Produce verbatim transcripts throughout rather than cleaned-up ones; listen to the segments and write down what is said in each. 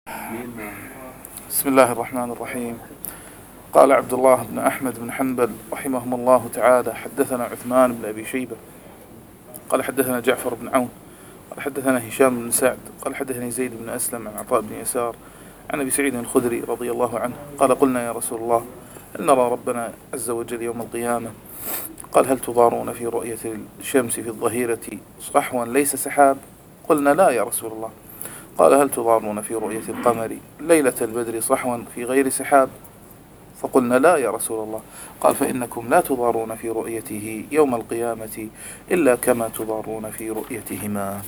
بسم الله الرحمن الرحيم. قال عبد الله بن أحمد بن حنبل رحمهم الله تعالى: حدثنا عثمان بن أبي شيبة قال حدثنا جعفر بن عون قال حدثنا هشام بن سعد قال حدثني زيد بن أسلم عن عطاء بن يسار عن أبي سعيد الخدري رضي الله عنه قال: قلنا يا رسول الله هل نرى ربنا عز وجل يوم القيامة؟ قال: هل تضارون في رؤية الشمس في الظهيرة صحوا ليس سحاب؟ قلنا: لا يا رسول الله. قال: هل تضارون في رؤية القمر ليلة البدر صحوا في غير سحاب؟ فقلنا: لا يا رسول الله. قال: فإنكم لا تضارون في رؤيته يوم القيامة إلا كما تضارون في رؤيتهما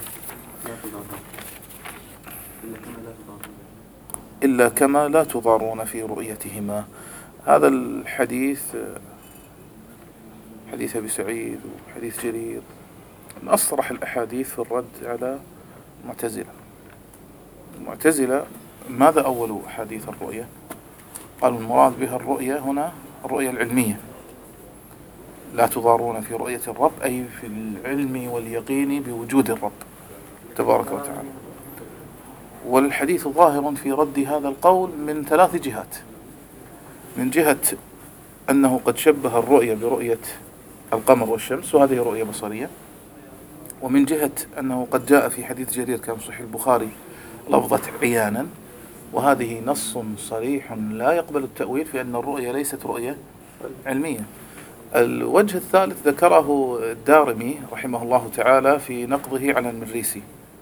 إلا كما لا تضارون في رؤيتهما. هذا الحديث حديث أبي سعيد وحديث جرير من أصرح الأحاديث في الرد على المعتزلة. المعتزلة ماذا أول أحاديث الرؤية؟ قالوا المراد بها الرؤية هنا الرؤية العلمية، لا تضارون في رؤية الرب أي في العلم واليقين بوجود الرب تبارك وتعالى. والحديث ظاهر في رد هذا القول من ثلاث جهات: من جهة أنه قد شبه الرؤية برؤية القمر والشمس وهذه رؤية بصرية، ومن جهة أنه قد جاء في حديث جرير كان صحيح البخاري لفظة عيانا، وهذه نص صريح لا يقبل التأويل في أن الرؤية ليست رؤية علمية. الوجه الثالث ذكره الدارمي رحمه الله تعالى في نقضه على المريسي،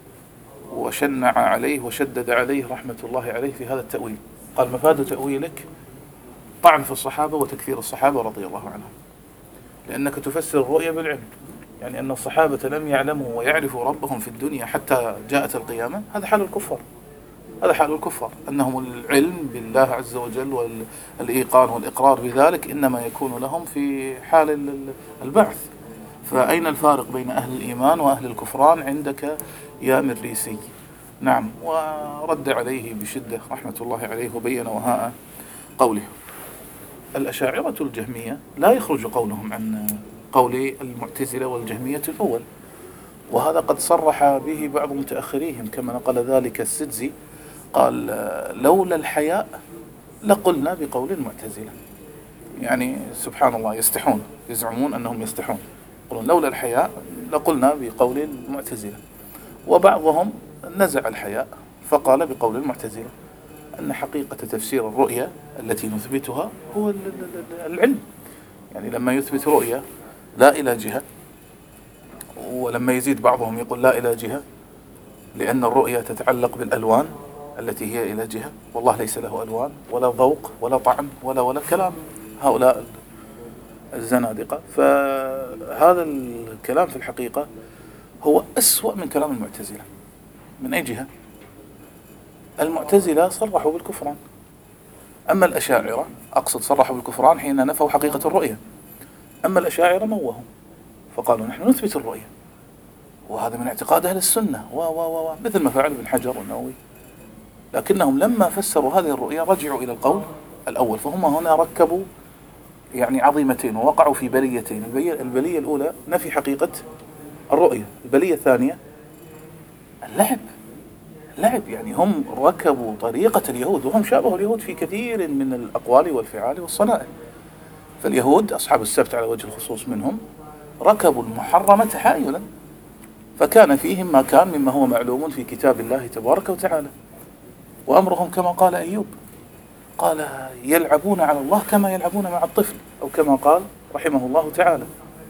وشنع عليه وشدد عليه رحمة الله عليه في هذا التأويل. قال: مفاد تأويلك طعن في الصحابة وتكفير الصحابة رضي الله عنهم، لأنك تفسر الرؤية بالعلم، يعني أن الصحابة لم يعلموا ويعرفوا ربهم في الدنيا حتى جاءت القيامة. هذا حال الكفار، هذا حال الكفار، أنهم العلم بالله عز وجل والإيقان والإقرار بذلك إنما يكون لهم في حال البعث. فأين الفارق بين أهل الإيمان وأهل الكفران عندك يا مريسي؟ نعم. ورد عليه بشدة رحمة الله عليه وبين وهاء قوله. الأشاعرة الجهمية لا يخرج قولهم عن قول المعتزلة والجهمية الأول، وهذا قد صرح به بعض متأخريهم كما نقل ذلك السدزي، قال: لولا الحياء لقلنا بقول المعتزلة. يعني سبحان الله، يستحون، يزعمون أنهم يستحون، يقولون لولا الحياء لقلنا بقول المعتزلة. وبعضهم نزع الحياء فقال بقول المعتزلة أن حقيقة تفسير الرؤية التي نثبتها هو العلم. يعني لما يثبت رؤية لا إلى جهة، ولما يزيد بعضهم يقول لا إلى جهة لأن الرؤية تتعلق بالألوان التي هي إلى جهة، والله ليس له ألوان ولا ذوق ولا طعم ولا ولا كلام هؤلاء الزنادقة. فهذا الكلام في الحقيقة هو أسوأ من كلام المعتزلة. من أي جهة؟ المعتزلة صرحوا بالكفران، أما الأشاعرة أقصد صرحوا بالكفران حين نفوا حقيقة الرؤية، أما الأشاعرة موهم فقالوا نحن نثبت الرؤية، وهذا من اعتقاد أهل السنة و و و مثل ما فعل ابن حجر والنووي. لكنهم لما فسروا هذه الرؤية رجعوا إلى القول الأول، فهم هنا ركبوا يعني عظيمتين ووقعوا في بليتين. البلية الأولى نفي حقيقة الرؤية، البلية الثانية اللعب اللعب يعني هم ركبوا طريقة اليهود، وهم شابهوا اليهود في كثير من الأقوال والفعال والصنائع. فاليهود أصحاب السبت على وجه الخصوص منهم ركبوا المحرم تحايلا، فكان فيهم ما كان مما هو معلوم في كتاب الله تبارك وتعالى. وأمرهم كما قال أيوب، قال: يلعبون على الله كما يلعبون مع الطفل، أو كما قال رحمه الله تعالى.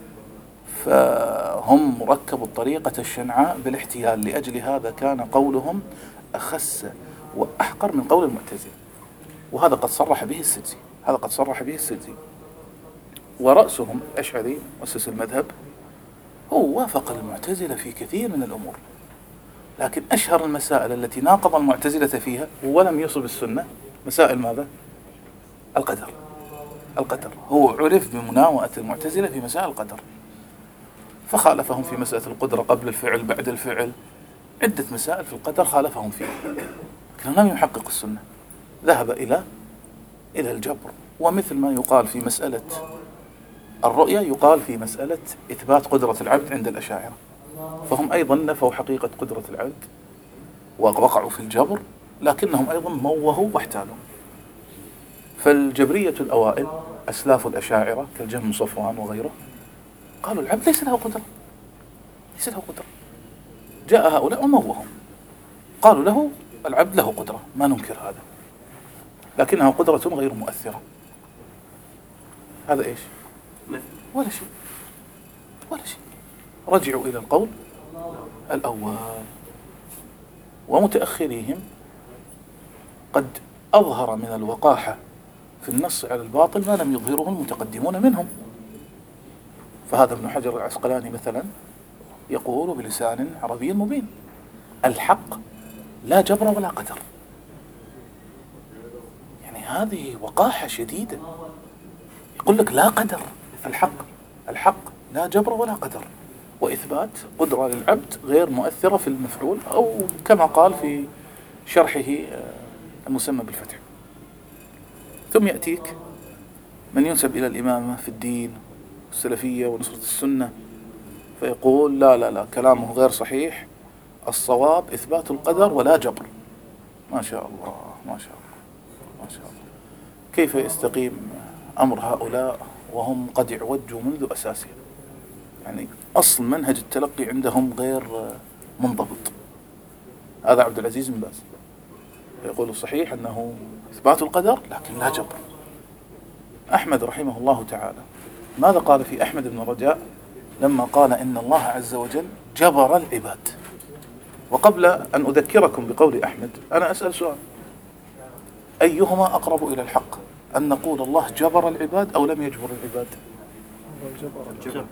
فهم ركبوا الطريقة الشنعاء بالاحتيال، لأجل هذا كان قولهم أخس وأحقر من قول المعتزلة، وهذا قد صرح به السدزي هذا قد صرح به السدزي ورأسهم أشعري مؤسس المذهب، هو وافق المعتزلة في كثير من الأمور، لكن أشهر المسائل التي ناقض المعتزلة فيها ولم يصب السنة مسائل ماذا؟ القدر. القدر هو عرف بمناوئة المعتزلة في مسائل القدر، فخالفهم في مسألة القدرة قبل الفعل بعد الفعل، عدة مسائل في القدر خالفهم فيها، لكن لم يحقق السنة، ذهب إلى إلى الجبر. ومثل ما يقال في مسألة الرؤية يقال في مسألة إثبات قدرة العبد عند الأشاعرة، فهم أيضا نفوا حقيقة قدرة العبد ووقعوا في الجبر لكنهم أيضا موهوا واحتالوا. فالجبرية الأوائل أسلاف الأشاعرة كالجهم صفوان وغيره قالوا العبد ليس له قدرة، ليس له قدرة. جاء هؤلاء وموهوا قالوا له العبد له قدرة، ما ننكر هذا، لكنها قدرة غير مؤثرة. هذا إيش؟ ولا شيء، ولا شيء. رجعوا إلى القول الأول. ومتأخريهم قد أظهر من الوقاحة في النص على الباطل ما لم يظهره المتقدمون منهم. فهذا ابن حجر العسقلاني مثلا يقول بلسان عربي مبين: الحق لا جبر ولا قدر. يعني هذه وقاحة شديدة. يقول لك لا قدر، الحق الحق لا جبر ولا قدر، وإثبات قدرة للعبد غير مؤثرة في المفعول، أو كما قال في شرحه المسمى بالفتح. ثم يأتيك من ينسب إلى الإمامة في الدين السلفية ونصرة السنة فيقول لا لا لا كلامه غير صحيح، الصواب إثبات القدر ولا جبر. ما شاء الله ما شاء الله ما شاء الله. كيف يستقيم أمر هؤلاء وهم قد اعوجوا منذ أساسهم؟ يعني أصل منهج التلقي عندهم غير منضبط. هذا عبد العزيز بن باز يقول صحيح أنه إثبات القدر لكن لا جبر. أحمد رحمه الله تعالى ماذا قال في أحمد بن رجاء لما قال إن الله عز وجل جبر العباد؟ وقبل أن أذكركم بقول أحمد أنا أسأل سؤال: أيهما أقرب إلى الحق، أن نقول الله جبر العباد أو لم يجبر العباد؟ الجبر.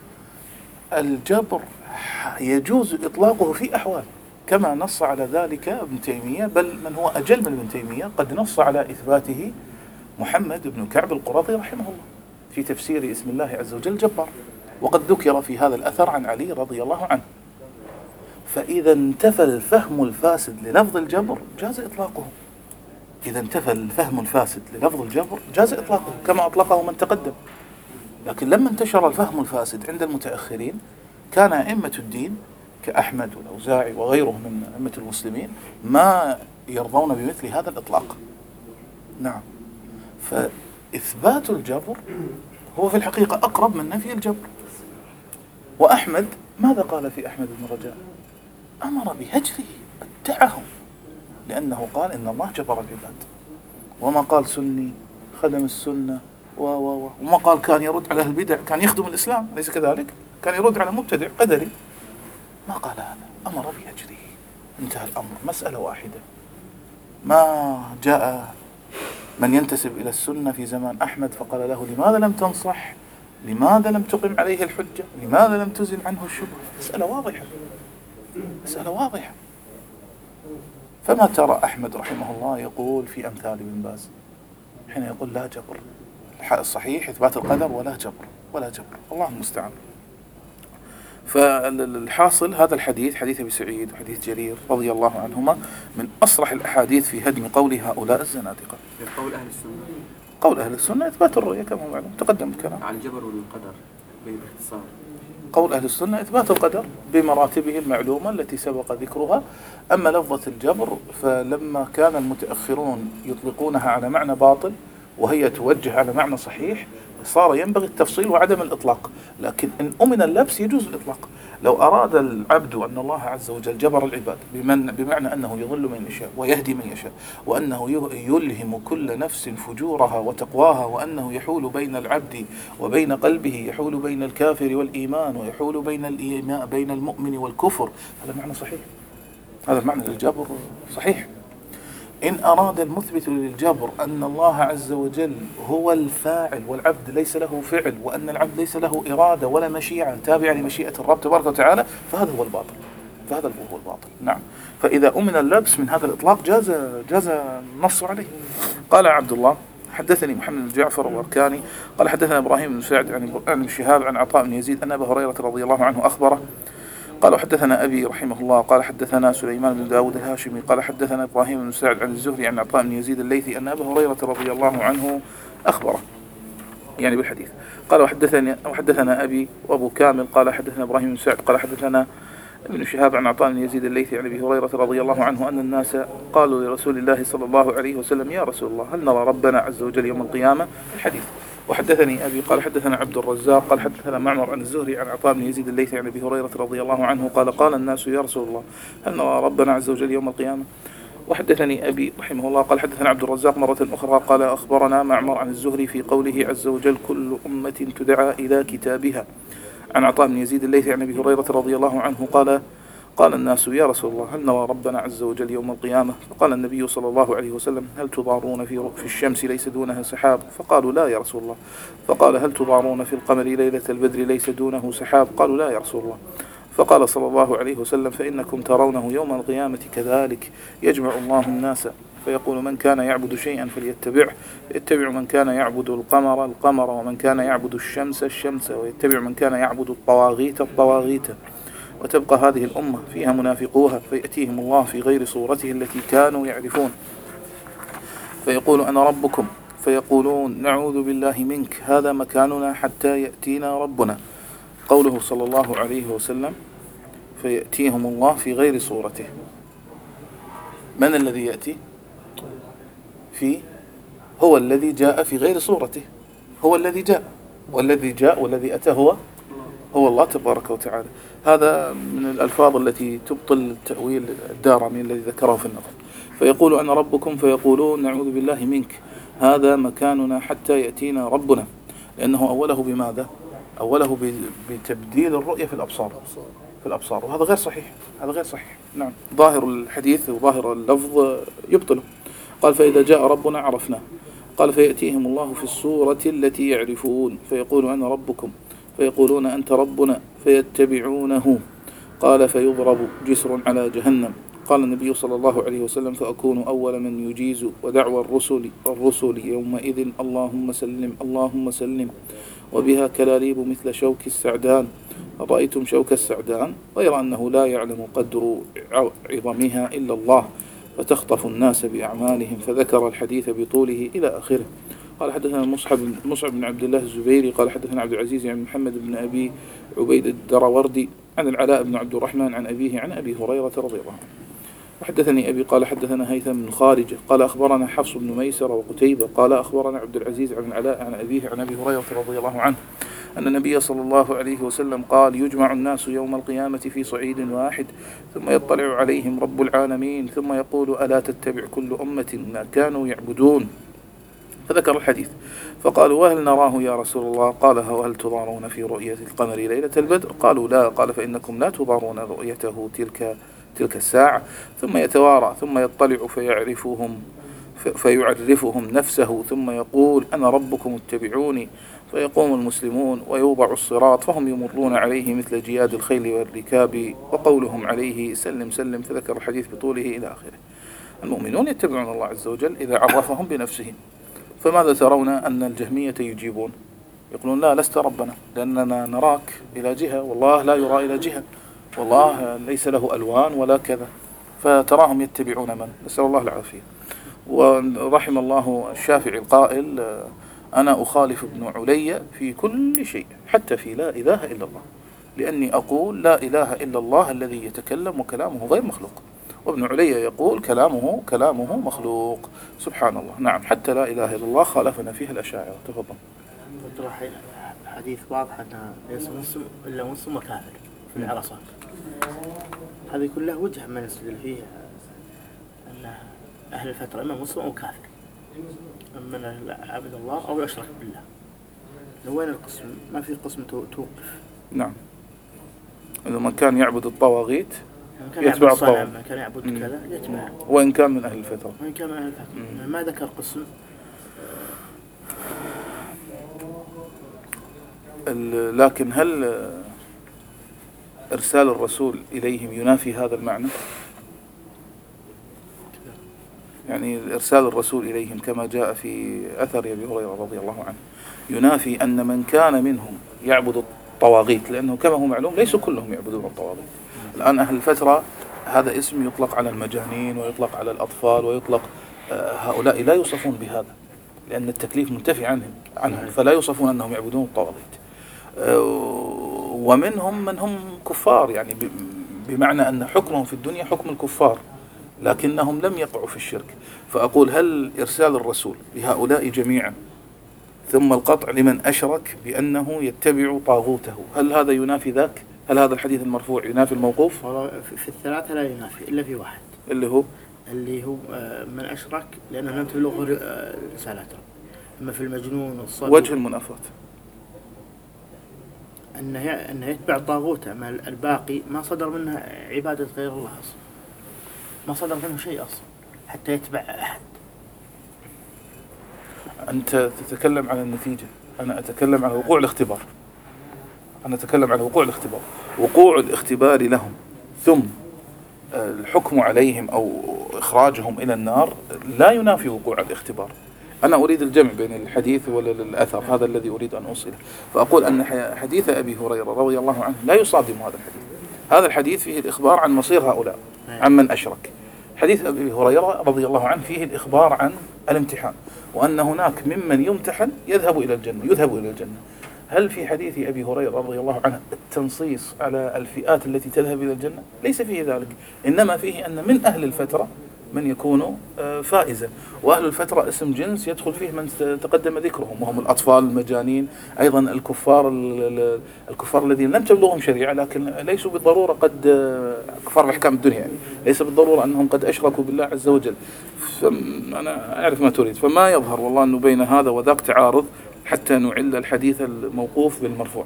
الجبر يجوز إطلاقه في أحوال، كما نص على ذلك ابن تيمية، بل من هو أجل من ابن تيمية قد نص على إثباته محمد بن كعب القرظي رحمه الله في تفسير اسم الله عز وجل جبار، وقد ذكر في هذا الأثر عن علي رضي الله عنه. فإذا انتفى الفهم الفاسد للفظ الجبر جاز إطلاقه. إذا انتفى الفهم الفاسد للفظ الجبر جاز إطلاقه كما أطلقه من تقدم. لكن لما انتشر الفهم الفاسد عند المتأخرين كان أئمة الدين كأحمد والأوزاعي وغيرهم من أئمة المسلمين ما يرضون بمثل هذا الإطلاق. نعم. فإثبات الجبر هو في الحقيقة أقرب من نفي الجبر. وأحمد ماذا قال في أحمد بن رجاء؟ أمر بهجره، ادعهم، لأنه قال إن الله جبر العباد، وما قال سني خدم السنة و و و وما قال كان يرد على البدع، كان يخدم الإسلام، ليس كذلك، كان يرد على مبتدع قدري. ما قال هذا، أمر بهجره، انتهى الأمر، مسألة واحدة. ما جاء من ينتسب إلى السنة في زمان أحمد فقال له لماذا لم تنصح، لماذا لم تقم عليه الحجة، لماذا لم تزل عنه الشبهة؟ مسألة واضحة، مسألة واضحة. فما ترى أحمد رحمه الله يقول في أمثال ابن باز حين يقول لا جبر، الصحيح إثبات القدر ولا جبر ولا جبر، الله المستعان. فالحاصل هذا الحديث حديث أبي سعيد وحديث جرير رضي الله عنهما من أصرح الأحاديث في هدم قول هؤلاء الزنادقة. قول أهل السنة قول أهل السنة إثبات الرؤية كما هو معلوم، تقدم الكلام عن الجبر والقدر باختصار. قول أهل السنة إثبات القدر بمراتبه المعلومة التي سبق ذكرها. أما لفظة الجبر فلما كان المتأخرون يطلقونها على معنى باطل وهي توجه على معنى صحيح صار ينبغي التفصيل وعدم الإطلاق. لكن إن أمن اللبس يجوز الإطلاق. لو أراد العبد أن الله عز وجل جبر العباد بمن بمعنى أنه يضل من يشاء ويهدي من يشاء، وأنه يلهم كل نفس فجورها وتقواها، وأنه يحول بين العبد وبين قلبه، يحول بين الكافر والإيمان، ويحول بين الإيمان بين المؤمن والكفر، هذا معنى صحيح، هذا المعنى للجبر صحيح. إن أراد المثبت للجبر أن الله عز وجل هو الفاعل والعبد ليس له فعل، وأن العبد ليس له إرادة ولا مشيئة تابعة لمشيئة الرب تبارك وتعالى، فهذا هو الباطل، فهذا هو الباطل. نعم. فإذا أمن اللبس من هذا الإطلاق جاز جاز النص عليه. قال عبد الله حدثني محمد بن جعفر الوركاني قال حدثنا إبراهيم بن سعد عن ابن شهاب عن عطاء بن يزيد أن أبا هريرة رضي الله عنه أخبره قال حدثنا أبي رحمه الله قال حدثنا سليمان بن داود الهاشمي قال حدثنا إبراهيم بن سعد عن الزهري عن عطاء بن يزيد الليثي أن أبا هريرة رضي الله عنه أخبره يعني بالحديث. قال وحدثنا وحدثنا أبي وأبو كامل قال حدثنا إبراهيم بن سعد قال حدثنا ابن شهاب عن عطاء بن يزيد الليثي عن أبي هريرة رضي الله عنه أن الناس قالوا لرسول الله صلى الله عليه وسلم يا رسول الله هل نرى ربنا عز وجل يوم القيامة؟ الحديث. وحدثني أبي قال حدثنا عبد الرزاق قال حدثنا معمر عن الزهري عن عطاء بن يزيد الليثي عن أبي هريرة رضي الله عنه قال قال الناس يا رسول الله هل نرى ربنا عز وجل يوم القيامة؟ وحدثني أبي رحمه الله قال حدثنا عبد الرزاق مرة أخرى قال أخبرنا معمر عن الزهري في قوله عز وجل كل أمة تدعى إلى كتابها عن عطاء بن يزيد الليثي عن أبي هريرة رضي الله عنه قال قال الناس يا رسول الله هل نرى ربنا عز وجل يوم القيامة؟ فقال النبي صلى الله عليه وسلم هل تضارون في في الشمس ليس دونها سحاب؟ فقالوا لا يا رسول الله. فقال هل تضارون في القمر ليلة البدر ليس دونه سحاب؟ قالوا لا يا رسول الله. فقال صلى الله عليه وسلم فإنكم ترونه يوم القيامة كذلك يجمع الله الناس فيقول من كان يعبد شيئا فليتبعه يتبع من كان يعبد القمر القمر ومن كان يعبد الشمس الشمس ويتبع من كان يعبد الطواغيت الطواغيت وتبقى هذه الأمة فيها منافقوها فيأتيهم الله في غير صورته التي كانوا يعرفون فيقول أنا ربكم فيقولون نعوذ بالله منك هذا مكاننا حتى يأتينا ربنا. قوله صلى الله عليه وسلم فيأتيهم الله في غير صورته. من الذي يأتي في هو الذي جاء في غير صورته هو الذي جاء والذي جاء والذي أتى هو هو الله تبارك وتعالى. هذا من الألفاظ التي تبطل التأويل الدارمي الذي ذكره في النظم. فيقول أنا ربكم فيقولون نعوذ بالله منك هذا مكاننا حتى يأتينا ربنا لأنه أوله بماذا؟ أوله بتبديل الرؤية في الأبصار في الأبصار وهذا غير صحيح هذا غير صحيح. نعم ظاهر الحديث وظاهر اللفظ يبطله. قال فإذا جاء ربنا عرفنا. قال فيأتيهم الله في الصورة التي يعرفون فيقول أنا ربكم فيقولون أنت ربنا فيتبعونه. قال فيضرب جسر على جهنم. قال النبي صلى الله عليه وسلم فأكون أول من يجيز ودعوى الرسل الرسل يومئذ اللهم سلم اللهم سلم وبها كلاليب مثل شوك السعدان. رأيتم شوك السعدان غير أنه لا يعلم قدر عظمها إلا الله فتخطف الناس بأعمالهم فذكر الحديث بطوله إلى آخره. قال حدثنا مصعب مصعب بن عبد الله الزبيري قال حدثنا عبد العزيز عن محمد بن أبي عبيد الدروردي عن العلاء بن عبد الرحمن عن أبيه عن أبي هريرة رضي الله عنه. وحدثني أبي قال حدثنا هيثم بن خارجة قال أخبرنا حفص بن ميسر وقتيبة قال أخبرنا عبد العزيز عن العلاء عن أبيه عن أبي هريرة رضي الله عنه أن النبي صلى الله عليه وسلم قال يجمع الناس يوم القيامة في صعيد واحد ثم يطلع عليهم رب العالمين ثم يقول ألا تتبع كل أمة ما كانوا يعبدون فذكر الحديث. فقالوا وهل نراه يا رسول الله؟ قال وهل تضارون في رؤية القمر ليلة البدر؟ قالوا لا. قال فإنكم لا تضارون رؤيته تلك تلك الساعة. ثم يتوارى ثم يطلع فيعرفهم فيعرفهم نفسه ثم يقول أنا ربكم اتبعوني فيقوم المسلمون ويوضع الصراط فهم يمرون عليه مثل جياد الخيل والركاب وقولهم عليه سلم سلم فذكر الحديث بطوله إلى آخره. المؤمنون يتبعون الله عز وجل إذا عرفهم بنفسه. فماذا ترون أن الجهمية يجيبون يقولون لا لست ربنا لأننا نراك إلى جهة والله لا يرى إلى جهة والله ليس له ألوان ولا كذا. فتراهم يتبعون من؟ نسأل الله العافية. ورحم الله الشافعي القائل أنا أخالف ابن علي في كل شيء حتى في لا إله إلا الله لأني أقول لا إله إلا الله الذي يتكلم وكلامه غير مخلوق وابن علي يقول كلامه كلامه مخلوق سبحان الله. نعم حتى لا إله إلا الله خالفنا فيها الأشاعرة. تفضل. حديث واضح أنه ليس مسلم إلا مسلم وكافر في العرصات هذه كلها وجه من يستدل فيه أن أهل الفترة إما مسلم أو كافر أما عبد الله أو يشرك بالله. وين القسم؟ ما في قسم توقف. نعم إذا من كان يعبد الطواغيت يتبع الطواغيت من كان يعبد كذا يتبع وإن كان من أهل الفترة وإن كان من أهل الفترة. ما ذكر قسم. لكن هل إرسال الرسول إليهم ينافي هذا المعنى؟ يعني إرسال الرسول إليهم كما جاء في أثر أبي هريرة رضي الله عنه ينافي أن من كان منهم يعبد الطواغيت لأنه كما هو معلوم ليسوا كلهم يعبدون الطواغيت. الآن أهل الفترة هذا اسم يطلق على المجانين ويطلق على الأطفال ويطلق هؤلاء لا يوصفون بهذا لأن التكليف منتفي عنهم عنهم فلا يوصفون أنهم يعبدون الطواغيت. ومنهم من هم كفار يعني بمعنى أن حكمهم في الدنيا حكم الكفار لكنهم لم يقعوا في الشرك. فأقول هل إرسال الرسول لهؤلاء جميعا ثم القطع لمن أشرك بأنه يتبع طاغوته، هل هذا ينافي ذاك؟ هل هذا الحديث المرفوع ينافي الموقوف؟ في الثلاثة لا ينافي إلا في واحد اللي هو اللي هو من أشرك لأنه لم تبلغ رسالته. أما في المجنون والصبي وجه المنافاة أنه أنه يتبع طاغوته، أما الباقي ما صدر منه عبادة غير الله أصلا، ما صدر منه شيء أصلا حتى يتبع أحد. أنت تتكلم عن النتيجة، أنا أتكلم عن وقوع الاختبار. أنا أتكلم عن وقوع الاختبار، وقوع الاختبار لهم ثم الحكم عليهم أو إخراجهم إلى النار لا ينافي وقوع الاختبار. أنا أريد الجمع بين الحديث والأثر، هذا الذي أريد أن أوصله. فأقول أن حديث أبي هريرة رضي الله عنه لا يصادم هذا الحديث. هذا الحديث فيه الإخبار عن مصير هؤلاء عن من أشرك. حديث أبي هريرة رضي الله عنه فيه الإخبار عن الامتحان، وأن هناك ممن يمتحن يذهب إلى الجنة يذهب إلى الجنة. هل في حديث أبي هريرة رضي الله عنه التنصيص على الفئات التي تذهب إلى الجنة؟ ليس فيه ذلك، إنما فيه أن من أهل الفترة من يكون فائزا، وأهل الفترة اسم جنس يدخل فيه من تقدم ذكرهم، وهم الأطفال المجانين، أيضا الكفار الكفار الذين لم تبلغهم شريعة لكن ليسوا بالضرورة قد كفار الأحكام الدنيا، يعني ليس بالضرورة أنهم قد أشركوا بالله عز وجل. فأنا أعرف ما تريد، فما يظهر والله أنه بين هذا وذاك تعارض حتى نعل الحديث الموقوف بالمرفوع.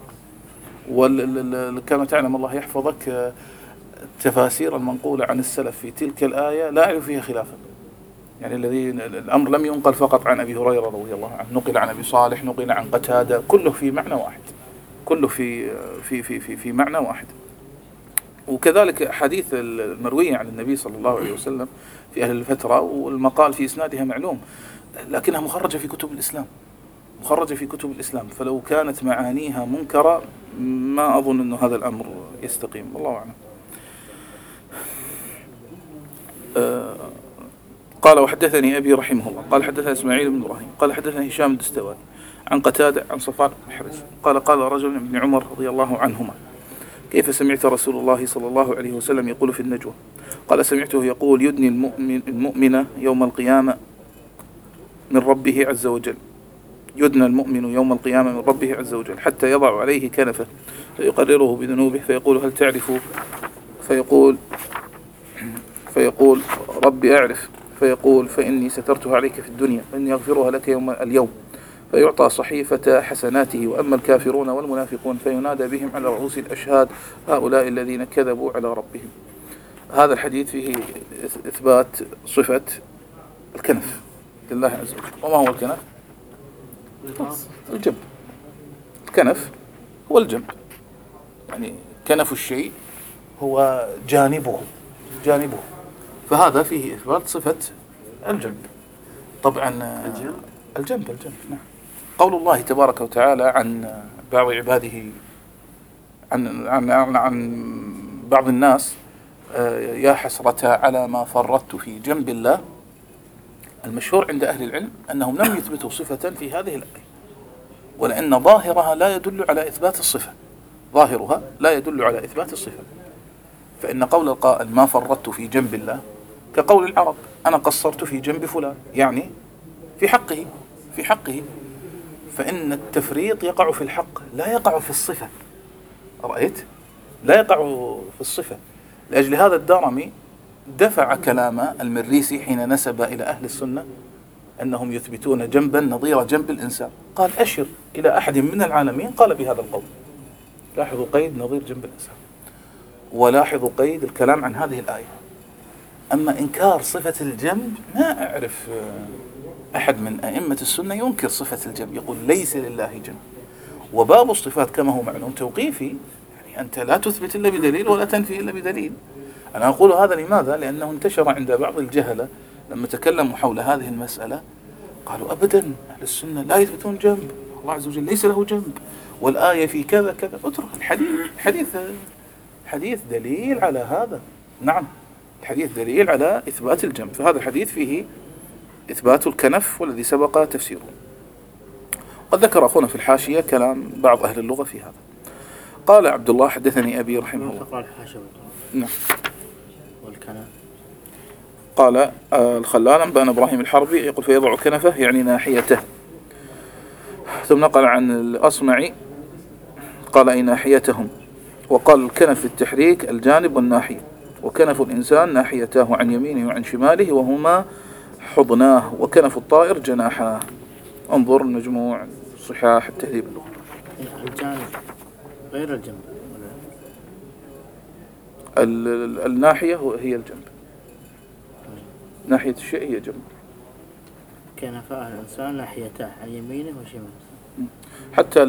وكما تعلم الله يحفظك التفاسير المنقولة عن السلف في تلك الآية لا أعرف فيها خلافا، يعني الذي الأمر لم ينقل فقط عن أبي هريرة رضي الله عنه، نقل عن أبي صالح، نقل عن قتادة، كله في معنى واحد، كله في في في في, في معنى واحد. وكذلك حديث المروية عن النبي صلى الله عليه وسلم في أهل الفترة، والمقال في إسنادها معلوم لكنها مخرجة في كتب الإسلام، مخرجة في كتب الإسلام، فلو كانت معانيها منكرة ما أظن أن هذا الأمر يستقيم، والله أعلم. آه قال وحدثني أبي رحمه الله قال حدثنا إسماعيل بن إبراهيم قال حدثنا هشام الدستوائي عن قتادة عن صفوان بن حريث قال قال رجل من ابن عمر رضي الله عنهما كيف سمعت رسول الله صلى الله عليه وسلم يقول في النجوى؟ قال سمعته يقول يدني المؤمن, المؤمن يوم القيامة من ربه عز وجل، يدنى المؤمن يوم القيامة من ربه عز وجل حتى يضع عليه كنفه فيقرره بذنوبه فيقول هل تعرف؟ فيقول فيقول ربي أعرف، فيقول فإني سترتها عليك في الدنيا فإني أغفرها لك يوم اليوم، فيعطى صحيفة حسناته. وأما الكافرون والمنافقون فينادى بهم على رؤوس الأشهاد هؤلاء الذين كذبوا على ربهم. هذا الحديث فيه إثبات صفة الكنف لله عز وجل. وما هو الكنف؟ الجنب. الكنف هو الجنب، يعني كنف الشيء هو جانبه جانبه فهذا فيه إثبات صفة الجنب. طبعا الجنب الجنب, الجنب. نعم. قول الله تبارك وتعالى عن بعض عباده عن, عن, عن, عن بعض الناس يا حسرة على ما فرطت في جنب الله، المشهور عند أهل العلم أنهم لم يثبتوا صفة في هذه الآية، ولأن ظاهرها لا يدل على إثبات الصفة، ظاهرها لا يدل على إثبات الصفة. فإن قول القائل ما فرطت في جنب الله كقول العرب أنا قصرت في جنب فلان، يعني في حقه في حقه فإن التفريط يقع في الحق لا يقع في الصفة، رأيت؟ لا يقع في الصفة. لأجل هذا الدارمي دفع كلام المريسي حين نسب إلى أهل السنة أنهم يثبتون جنبا نظير جنب الإنسان، قال أشر إلى أحد من العالمين قال بهذا القول. لاحظوا قيد نظير جنب الإنسان، ولاحظوا قيد الكلام عن هذه الآية. أما إنكار صفة الجنب ما أعرف أحد من أئمة السنة ينكر صفة الجنب، يقول ليس لله جنب. وباب الصفات كما هو معلوم توقيفي، يعني أنت لا تثبت إلا بدليل ولا تنفي إلا بدليل. أنا أقول هذا لماذا؟ لأنه انتشر عند بعض الجهلة لما تكلموا حول هذه المسألة قالوا أبدا أهل السنة لا يثبتون جنب، الله عز وجل ليس له جنب، والآية في كذا كذا. اترك الحديث، الحديث حديث دليل على هذا. نعم الحديث دليل على إثبات الجنب، فهذا الحديث فيه إثبات الكنف والذي سبق تفسيره. قد ذكر أخونا في الحاشية كلام بعض أهل اللغة في هذا. قال عبد الله حدثني أبي رحمه الله. نعم. والكنف. قال آه الخلال أنبأنا إبراهيم الحربي يقول فيضع كنفه يعني ناحيته. ثم نقل عن الأصمعي قال أي ناحيتهم. وقال الكنف التحريك الجانب والناحية، وكنف الإنسان ناحيتاه عن يمينه وعن شماله وهما حضناه، وكنف الطائر جناحاه. انظر المجموع صحاح التهذيب اللغة. الجانب غير الجنب. الناحية هي الجنب، ناحية الشيء هي جنب. كنفاه الإنسان ناحيته عن يمينه وشماله. حتى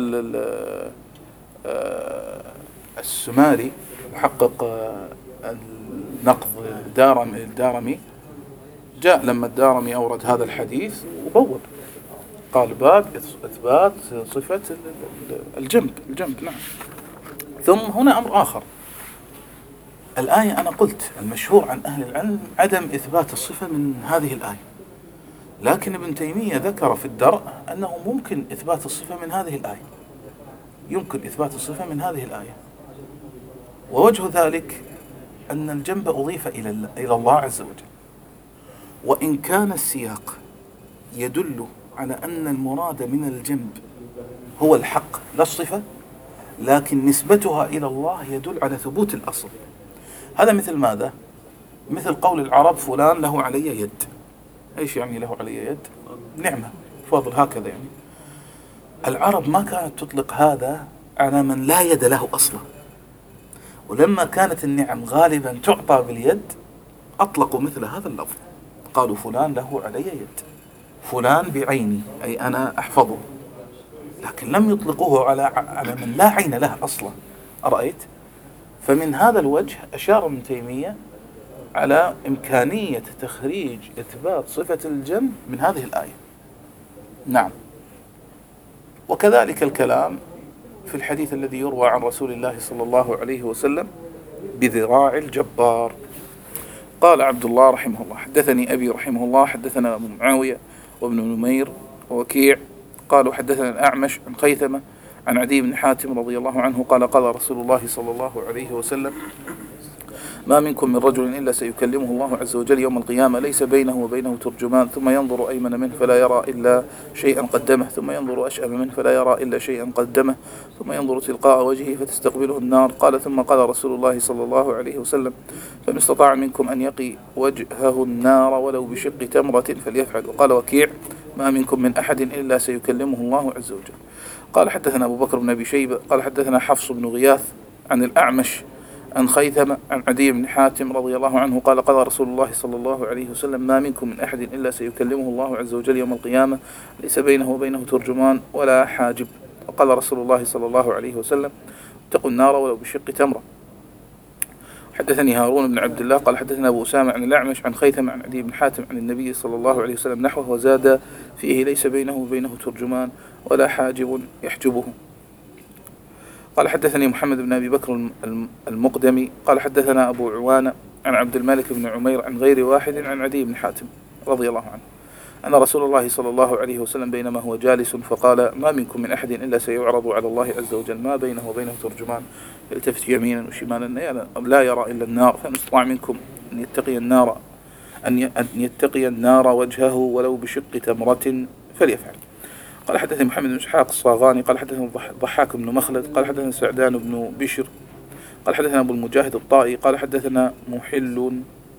السماري محقق النقض الدارمي, الدارمي جاء لما الدارمي أورد هذا الحديث وبوب قال باب إثبات صفة الجنب الجنب نعم. ثم هنا أمر آخر. الآية أنا قلت المشهور عن أهل العلم عدم إثبات الصفة من هذه الآية، لكن ابن تيمية ذكر في الدرء أنه ممكن إثبات الصفة من هذه الآية، يمكن إثبات الصفة من هذه الآية. ووجه ذلك أن الجنب أضيف إلى الله عز وجل، وإن كان السياق يدل على أن المراد من الجنب هو الحق لا الصفة، لكن نسبتها إلى الله يدل على ثبوت الأصل. هذا مثل ماذا؟ مثل قول العرب فلان له علي يد. إيش يعني له علي يد؟ نعمة فضل هكذا يعني. العرب ما كانت تطلق هذا على من لا يد له أصلا، ولما كانت النعم غالبا تعطى باليد أطلقوا مثل هذا اللفظ، قالوا فلان له علي يد، فلان بعيني أي أنا أحفظه، لكن لم يطلقوه على على من لا عين له أصلا. أرأيت؟ فمن هذا الوجه أشار ابن تيمية على إمكانية تخريج إثبات صفة الجنب من هذه الآية. نعم. وكذلك الكلام في الحديث الذي يروى عن رسول الله صلى الله عليه وسلم بذراع الجبار. قال عبد الله رحمه الله حدثني أبي رحمه الله حدثنا أبو معاوية وابن نمير ووكيع قالوا حدثنا الأعمش عن خيثمة عن عدي بن حاتم رضي الله عنه قال قال رسول الله صلى الله عليه وسلم ما منكم من رجل إلا سيكلمه الله عز وجل يوم القيامة ليس بينه وبينه ترجمان، ثم ينظر أيمن منه فلا يرى إلا شيئا قدمه، ثم ينظر أشأم منه فلا يرى إلا شيئا قدمه، ثم ينظر تلقاء وجهه فتستقبله النار. قال ثم قال رسول الله صلى الله عليه وسلم فمن استطاع منكم أن يقي وجهه النار ولو بشق تمرة فليفعل. وقال وكيع ما منكم من أحد إلا سيكلمه الله عز وجل. قال حدثنا أبو بكر بن أبي شيبة قال حدثنا حفص بن غياث عن الأعمش عن خيثمة عن عدي بن حاتم رضي الله عنه قال قال رسول الله صلى الله عليه وسلم ما منكم من أحد إلا سيكلمه الله عز وجل يوم القيامة ليس بينه وبينه ترجمان ولا حاجب. وقال رسول الله صلى الله عليه وسلم اتقوا النار ولو بشق تمرة. حدثني هارون بن عبد الله قال حدثنا أبو أسامة عن الأعمش عن خيثمة عن عدي بن حاتم عن النبي صلى الله عليه وسلم نحوه وزاد فيه ليس بينه وبينه ترجمان ولا حاجب يحجبه. قال حدثني محمد بن أبي بكر المقدمي قال حدثنا أبو عوانة عن عبد الملك بن عمير عن غير واحد عن عدي بن حاتم رضي الله عنه أن رسول الله صلى الله عليه وسلم بينما هو جالس فقال ما منكم من أحد إلا سيعرض على الله عز وجل ما بينه وبينه ترجمان يلتفت يمينا وشمالا لا يرى إلا النار، فمن استطاع منكم أن يتقي النار أن يتقي النار وجهه ولو بشق تمرة فليفعل. قال حدثني محمد بن إسحاق الصاغاني قال حدثنا ضحاك بن مخلد قال حدثنا سعدان بن بشر قال حدثنا أبو المجاهد الطائي قال حدثنا محل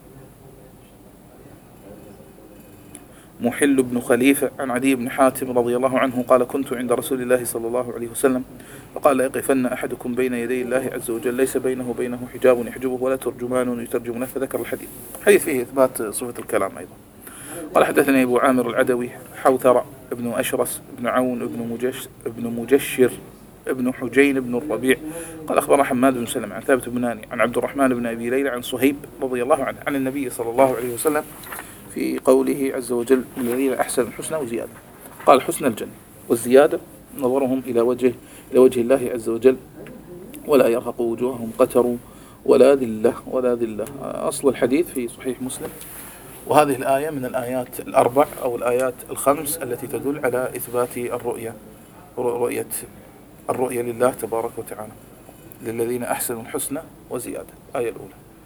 محل بن خليفة عن عدي بن حاتم رضي الله عنه قال كنت عند رسول الله صلى الله عليه وسلم فقال لا يقفن أحدكم بين يدي الله عز وجل ليس بينه وبينه حجاب يحجبه ولا ترجمان يترجم له، فذكر الحديث. حديث فيه إثبات صفة الكلام أيضا. قال حدثني أبو عامر العدوي حوثر ابن أشرس ابن عون ابن مجش ابن مجشر ابن حجين ابن الربيع قال أخبر حماد بن سلم عن ثابت بن ناني عن عبد الرحمن بن أبي ليلى عن صهيب رضي الله عنه عن النبي صلى الله عليه وسلم في قوله عز وجل الذين أحسنوا الحسنى وزيادة. قال حسن الجنة والزيادة نظرهم إلى وجه إلى وجه الله عز وجل ولا يرهق وجوههم قتر ولا ذلة ولا ذلة. أصل الحديث في صحيح مسلم. وهذه الآية من الآيات الأربع أو الآيات الخمس التي تدل على إثبات الرؤية رؤية الرؤية لله تبارك وتعالى للذين أحسنوا الحسنى وزيادة. آية الأولى.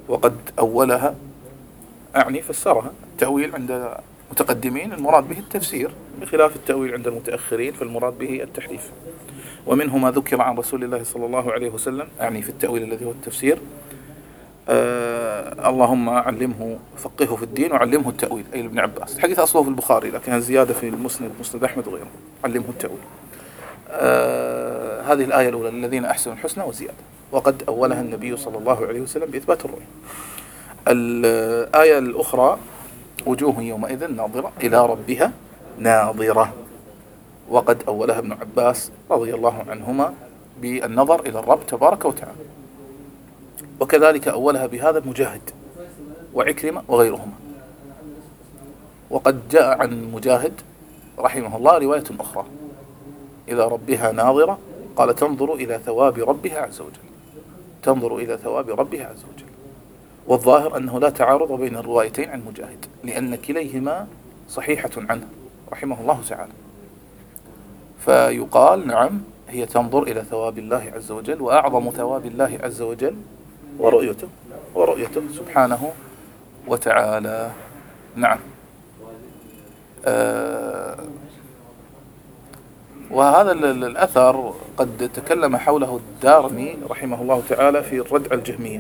وقد أولها أعني فسرها. التأويل عند متقدمين المراد به التفسير، بخلاف التأويل عند المتأخرين فالمراد به التحريف. ومنه ما ذكر عن رسول الله صلى الله عليه وسلم، أعني في التأويل الذي هو التفسير، آه اللهم علمه فقهه في الدين وعلمه التأويل، أي ابن عباس. الحديث أصله في البخاري لكن الزيادة في المسند مسند أحمد وغيره، علمه التأويل. آه هذه الآية الأولى الذين أحسنوا الحسنى وزيادة، وقد أولها النبي صلى الله عليه وسلم بإثبات الرؤية. الآية الأخرى وجوه يومئذ ناظرة إلى ربها ناظرة، وقد أولها ابن عباس رضي الله عنهما بالنظر إلى الرب تبارك وتعالى، وكذلك أولها بهذا مجاهد وعكرمة وغيرهما. وقد جاء عن مجاهد رحمه الله رواية أخرى إلى ربها ناظرة، قال تنظر إلى ثواب ربها عز وجل، تنظر إلى ثواب ربها عز وجل. والظاهر أنه لا تعارض بين الروايتين عن مجاهد، لأن كليهما صحيحة عنه رحمه الله تعالى. فيقال نعم هي تنظر إلى ثواب الله عز وجل، وأعظم ثواب الله عز وجل ورؤيته ورؤيته سبحانه وتعالى. نعم. آه وهذا الأثر قد تكلم حوله الدارمي رحمه الله تعالى في الرد على الجهمية.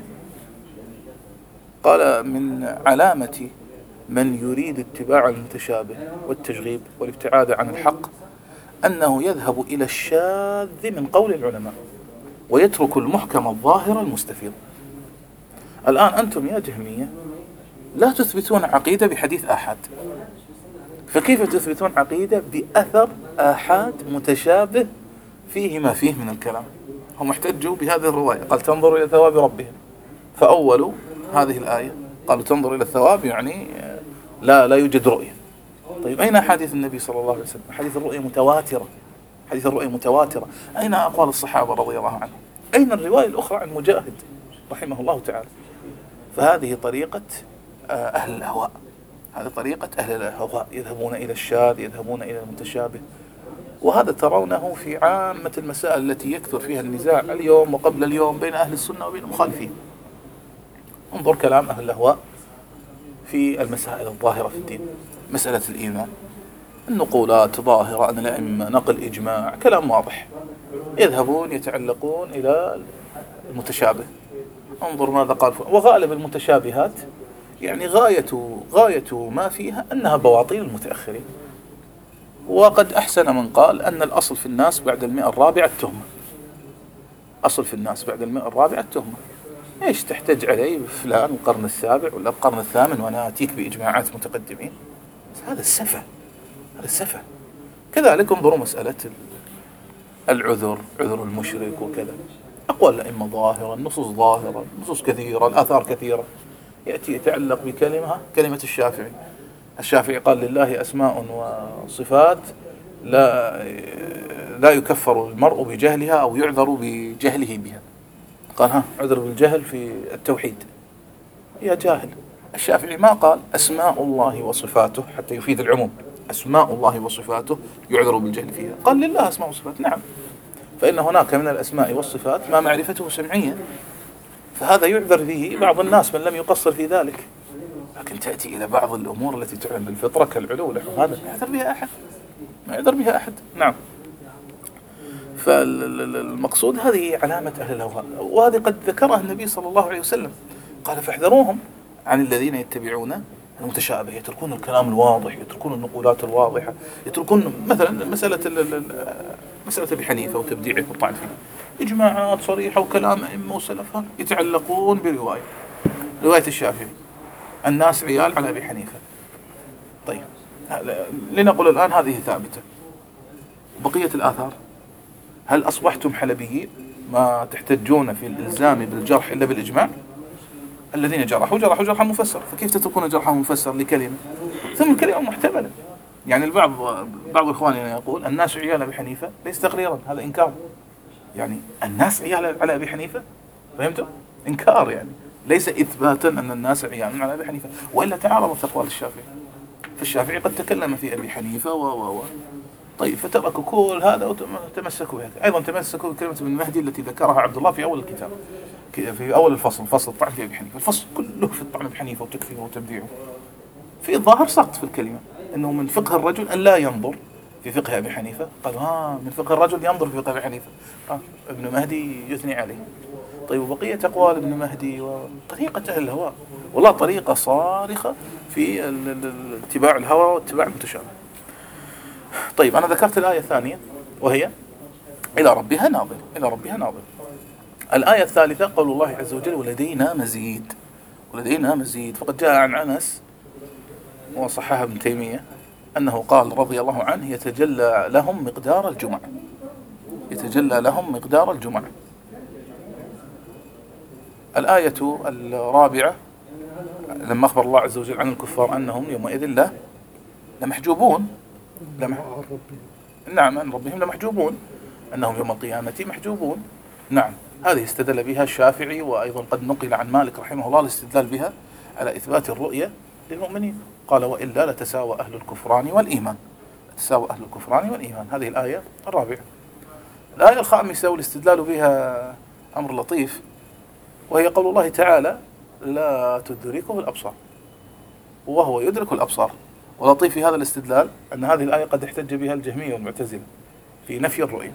قال من علامة من يريد اتباع المتشابه والتشغيب والابتعاد عن الحق أنه يذهب إلى الشاذ من قول العلماء ويترك المحكم الظاهر المستفيض. الآن أنتم يا جهمية لا تثبتون عقيدة بحديث آحاد، فكيف تثبتون عقيدة بأثر آحاد متشابه فيه ما فيه من الكلام؟ هم احتجوا بهذه الرواية، قال تنظروا إلى ثواب ربهم، فأولوا هذه الآية قالوا تنظر إلى الثواب يعني لا لا يوجد رؤية. طيب أين حديث النبي صلى الله عليه وسلم؟ حديث الرؤية متواترة، حديث الرؤية متواترة. أين أقوال الصحابة رضي الله عنهم؟ أين الرواية الأخرى عن مجاهد رحمه الله تعالى؟ فهذه طريقة أهل الأهواء، هذه طريقة أهل الأهواء، يذهبون إلى الشاذ، يذهبون إلى المتشابه. وهذا ترونه في عامة المسائل التي يكثر فيها النزاع اليوم وقبل اليوم بين أهل السنة وبين المخالفين. انظر كلام أهل الأهواء في المسائل الظاهرة في الدين، مسألة الإيمان، النقولات ظاهرة أن الأئمة، نقل إجماع، كلام واضح. يذهبون يتعلقون إلى المتشابه، انظر ماذا قال. وغالب المتشابهات يعني غاية غاية ما فيها أنها بواطيل المتأخرين. وقد أحسن من قال أن الأصل في الناس بعد المئة الرابعة التهمة، أصل في الناس بعد المئة الرابعة التهمة. إيش تحتج علي بفلان القرن السابع ولا القرن الثامن وأنا أتيك بإجماعات متقدمين؟ هذا السفه، هذا السفه. كذلك انظروا مسألة العذر، عذر المشرك وكذا. أقوال الأئمة ظاهرة، النصوص ظاهرة، النصوص كثيرة، الآثار كثيرة. يأتي يتعلق بكلمة، كلمة الشافعي. الشافعي قال لله أسماء وصفات لا لا يكفر المرء بجهلها أو يعذر بجهله بها. قال ها عذر بالجهل في التوحيد، يا جاهل. الشافعي ما قال أسماء الله وصفاته حتى يفيد العموم، أسماء الله وصفاته يعذر بالجهل فيها. قال لله أسماء وصفات، نعم، فإن هناك من الأسماء والصفات ما معرفته سمعية، فهذا يعذر به بعض الناس من لم يقصر في ذلك. لكن تأتي إلى بعض الأمور التي تعلم بالفطرة كالعلو، هذا ما يعذر بها أحد، ما يعذر بها أحد. نعم. فالمقصود هذه علامة أهل الهوى، وهذه قد ذكرها النبي صلى الله عليه وسلم، قال فاحذروهم عن الذين يتبعون المتشابه، يتركون الكلام الواضح، يتركون النقولات الواضحة، يتركون مثلا مسألة مسألة أبي حنيفة وتبديعه والطعن فيه، إجماعات صريحة وكلام أئمة وسلفها، يتعلقون برواية رواية الشافعي الناس عيال على أبي حنيفة. طيب لنقول الآن هذه ثابتة، بقية الآثار هل أصبحتم حلبيين ما تحتجون في الإلزام بالجرح إلا بالإجماع؟ الذين جرحوا جرحوا جرحا مفسر، فكيف تتركون جرحا مفسر لكلمة ثم الكلمة محتملة؟ يعني البعض بعض إخواننا يقول الناس عيال أبي حنيفة، ليس تقريرا، هذا إنكار. يعني الناس عيال على أبي حنيفة، فهمتوا؟ إنكار، يعني ليس إثباتا أن الناس عيال على أبي حنيفة، وإلا تعارضت أقوال الشافعي. فالشافعي قد تكلم في أبي حنيفة و و و طيب فتركوا كل هذا وتمسكوا بها. أيضا تمسكوا بكلمة ابن مهدي التي ذكرها عبد الله في أول الكتاب، في أول الفصل، فصل الطعن في أبي حنيفة. الفصل كله في الطعن في حنيفة وتكفيره وتبديعه. في الظاهر سقط في الكلمة أنه من فقه الرجل أن لا ينظر في فقه أبي حنيفة. قال ها من فقه الرجل ينظر في فقه أبي حنيفة. آه ابن مهدي يثني عليه. طيب وبقية أقوال ابن مهدي وطريقة أهل الهوى، والله طريقة صارخة في اتباع الهوى واتباع المتشابه. طيب أنا ذكرت الآية الثانية وهي إلى ربها ناظر، إلى ربها ناظر. الآية الثالثة قول الله عز وجل ولدينا مزيد، ولدينا مزيد. فقد جاء عن أنس وصححه ابن تيمية أنه قال رضي الله عنه يتجلى لهم مقدار الجمعة، يتجلى لهم مقدار الجمعة. الآية الرابعة لما أخبر الله عز وجل عن الكفار أنهم يومئذ لا لمحجوبون، لمح... نعم عن ربهم لمحجوبون، أنهم يوم القيامة محجوبون. نعم هذه استدل بها الشافعي، وأيضا قد نقل عن مالك رحمه الله الاستدلال بها على إثبات الرؤية للمؤمنين. قال وإلا لتساوى أهل الكفران والإيمان، لتساوى أهل الكفران والإيمان. هذه الآية الرابعة. الآية الخامسة والاستدلال بها أمر لطيف، وهي قول الله تعالى لا تدركه الأبصار وهو يدرك الأبصار. ولطيف في هذا الاستدلال أن هذه الآية قد احتج بها الجهمية والمعتزلة في نفي الرؤية،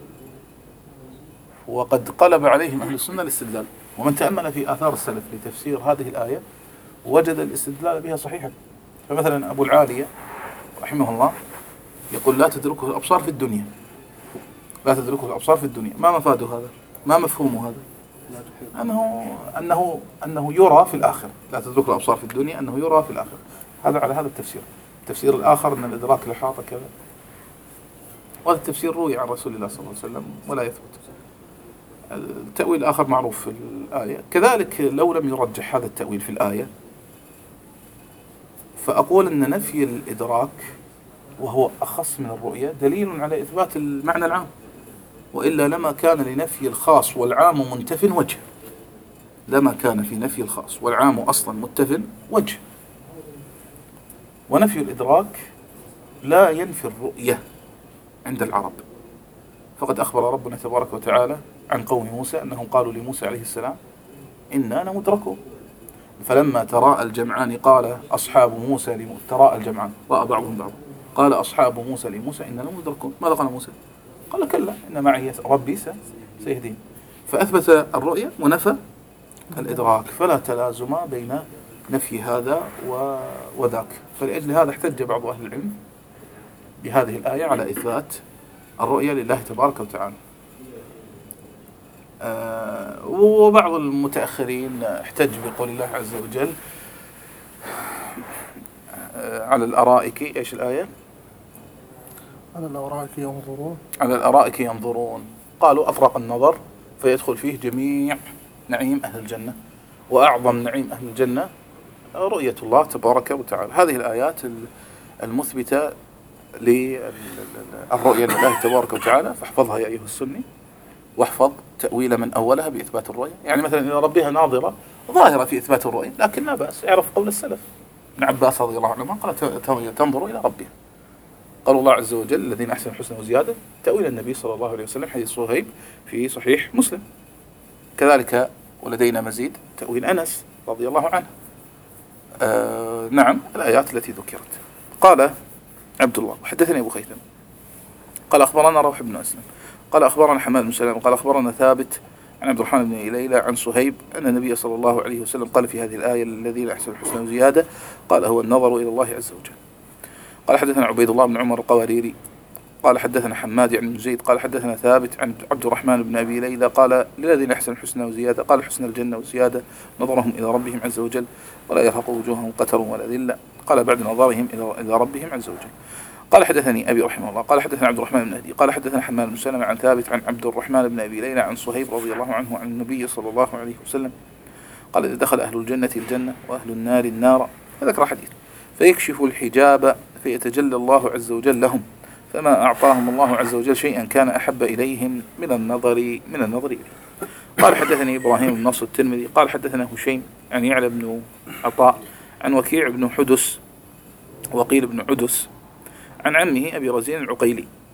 وقد قلب عليهم أهل السنة الاستدلال. ومن تأمل في آثار السلف لتفسير هذه الآية وجد الاستدلال بها صحيحا. فمثلا أبو العالية رحمه الله يقول لا تدركه الأبصار في الدنيا، لا تدركه الأبصار في الدنيا. ما مفاد هذا؟ ما مفهوم هذا؟ أنه أنه أنه يرى في الآخرة. لا تدرك الأبصار في الدنيا أنه يرى في الآخرة. هذا على هذا التفسير. التفسير الآخر أن الإدراك الإحاطة كذا، وهذا التفسير روي عن رسول الله صلى الله عليه وسلم ولا يثبت. التأويل الآخر معروف في الآية. كذلك لو لم يرجح هذا التأويل في الآية فأقول أن نفي الإدراك وهو أخص من الرؤية دليل على إثبات المعنى العام، وإلا لما كان لنفي الخاص والعام منتف وجه، لما كان في نفي الخاص والعام أصلا متف وجه. ونفي الإدراك لا ينفي الرؤية عند العرب، فقد أخبر ربنا تبارك وتعالى عن قوم موسى أنهم قالوا لموسى عليه السلام إنا لمدركون، فلما تراءى الجمعان قال أصحاب موسى لموسى، تراءى الجمعان رأى بعضهم بعضا، قال أصحاب موسى لموسى إنا لمدركون. ماذا قال موسى؟ قال كلا إن معي ربي سيهدين. فأثبت الرؤية ونفى الإدراك، فلا تلازم بين نفي هذا وذاك. فلأجل هذا احتج بعض أهل العلم بهذه الآية على إثبات الرؤية لله تبارك وتعالى. آه وبعض المتأخرين احتج بقول الله عز وجل آه على الأرائك. إيش الآية؟ على الأرائك ينظرون، على الأرائك ينظرون. قالوا أطرق النظر فيدخل فيه جميع نعيم أهل الجنة، وأعظم نعيم أهل الجنة رؤية الله تبارك وتعالى. هذه الآيات المثبتة للرؤية لله تبارك وتعالى، فاحفظها يا أيها السني، واحفظ تأويل من أولها بإثبات الرؤية. يعني مثلا إذا ربها ناظرة ظاهرة في إثبات الرؤية، لكن لا بأس اعرف قول السلف. ابن عباس رضي الله عنه قال تنظر إلى ربها. قال الله عز وجل الذين أحسنوا الحسنى وزيادة، تأويل النبي صلى الله عليه وسلم حديث صهيب في صحيح مسلم. كذلك ولدينا مزيد تأويل أنس رضي الله عنه. آه نعم الآيات التي ذكرت. قال عبد الله وحدثني أبو خيثم قال أخبرنا روح بن أسلم قال أخبرنا حماد بن سلام قال أخبرنا ثابت عن عبد الرحمن بن إليلة عن صهيب أن النبي صلى الله عليه وسلم قال في هذه الآية الذين أحسنوا الحسنى وزيادة، قال هو النظر إلى الله عز وجل. قال حدثنا عبيد الله بن عمر القواريري قال حدثنا حماد عن زيد قال حدثنا ثابت عن عبد الرحمن بن أبي ليلى قال للذين أحسنوا الحسنى وزيادة، قال حسن الجنة وزيادة نظرهم إلى ربهم عز وجل ولا يرهق وجوههم قتر ولا ذلة، قال بعد نظرهم إلى ربهم عز وجل. قال حدثني أبي رحمه الله قال حدثنا عبد الرحمن بن هدي قال حدثنا حماد بن سلمة عن ثابت عن عبد الرحمن بن أبي ليلى عن صهيب رضي الله عنه عن النبي صلى الله عليه وسلم قال إذا دخل أهل الجنة الجنة وأهل النار النار، فذكر حديث فيكشف الحجاب فيتجلى الله عز وجل لهم، فما أعطاهم الله عز وجل شيئا كان أحب إليهم من النظر من النظر إليه. قال حدثني إبراهيم بن نصر الترمذي قال حدثنا هشيم عن يعلى بن عطاء عن وكيع بن حدس وقيل بن عدس عن عمه أبي رزين العقيلي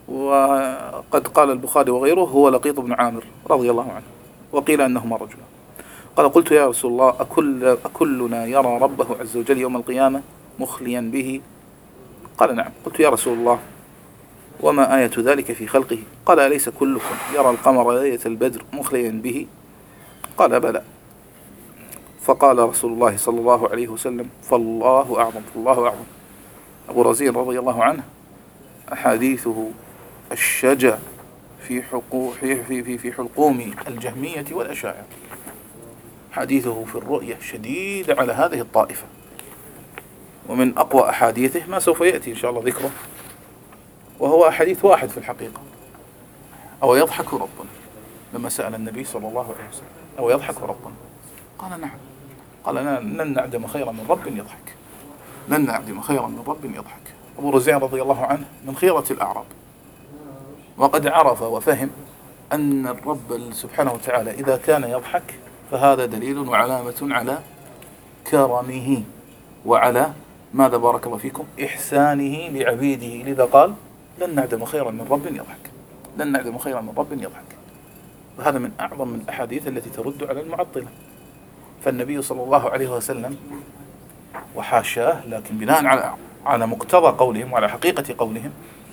وقد قال البخاري وغيره هو لقيط بن عامر رضي الله عنه، وقيل أنهما رجلا. قال قلت يا رسول الله أكل أكلنا يرى ربه عز وجل يوم القيامة مخليا به؟ قال نعم. قلت يا رسول الله وما آية ذلك في خلقه؟ قال أليس كلكم يرى القمر ليلة البدر مخليا به؟ قال بلى. فقال رسول الله صلى الله عليه وسلم فالله أعظم فالله أعظم. أبو رزين رضي الله عنه أحاديثه الشجع في حقوق في في في حلقوم الجهمية والأشاعرة، حديثه في الرؤية شديد على هذه الطائفة، ومن أقوى أحاديثه ما سوف يأتي إن شاء الله ذكره، وهو حديث واحد في الحقيقة: أو يضحك ربنا؟ لما سأل النبي صلى الله عليه وسلم أو يضحك ربنا؟ قال نعم. قال لن نعدم خيرا من رب يضحك، لن نعدم خيرا من رب يضحك. أبو رزين رضي الله عنه من خيرة الأعراب، وقد عرف وفهم أن الرب سبحانه وتعالى إذا كان يضحك فهذا دليل وعلامة على كرمه وعلى ماذا بارك الله فيكم إحسانه لعبيده، لذا قال لن نعدم خيرا من رب يضحك، لن نعدم خيرا من رب يضحك. وهذا من أعظم الأحاديث التي ترد على المعطلة. فالنبي صلى الله عليه وسلم وحاشاه، لكن بناء على على مقتضى قولهم وعلى حقيقة قولهم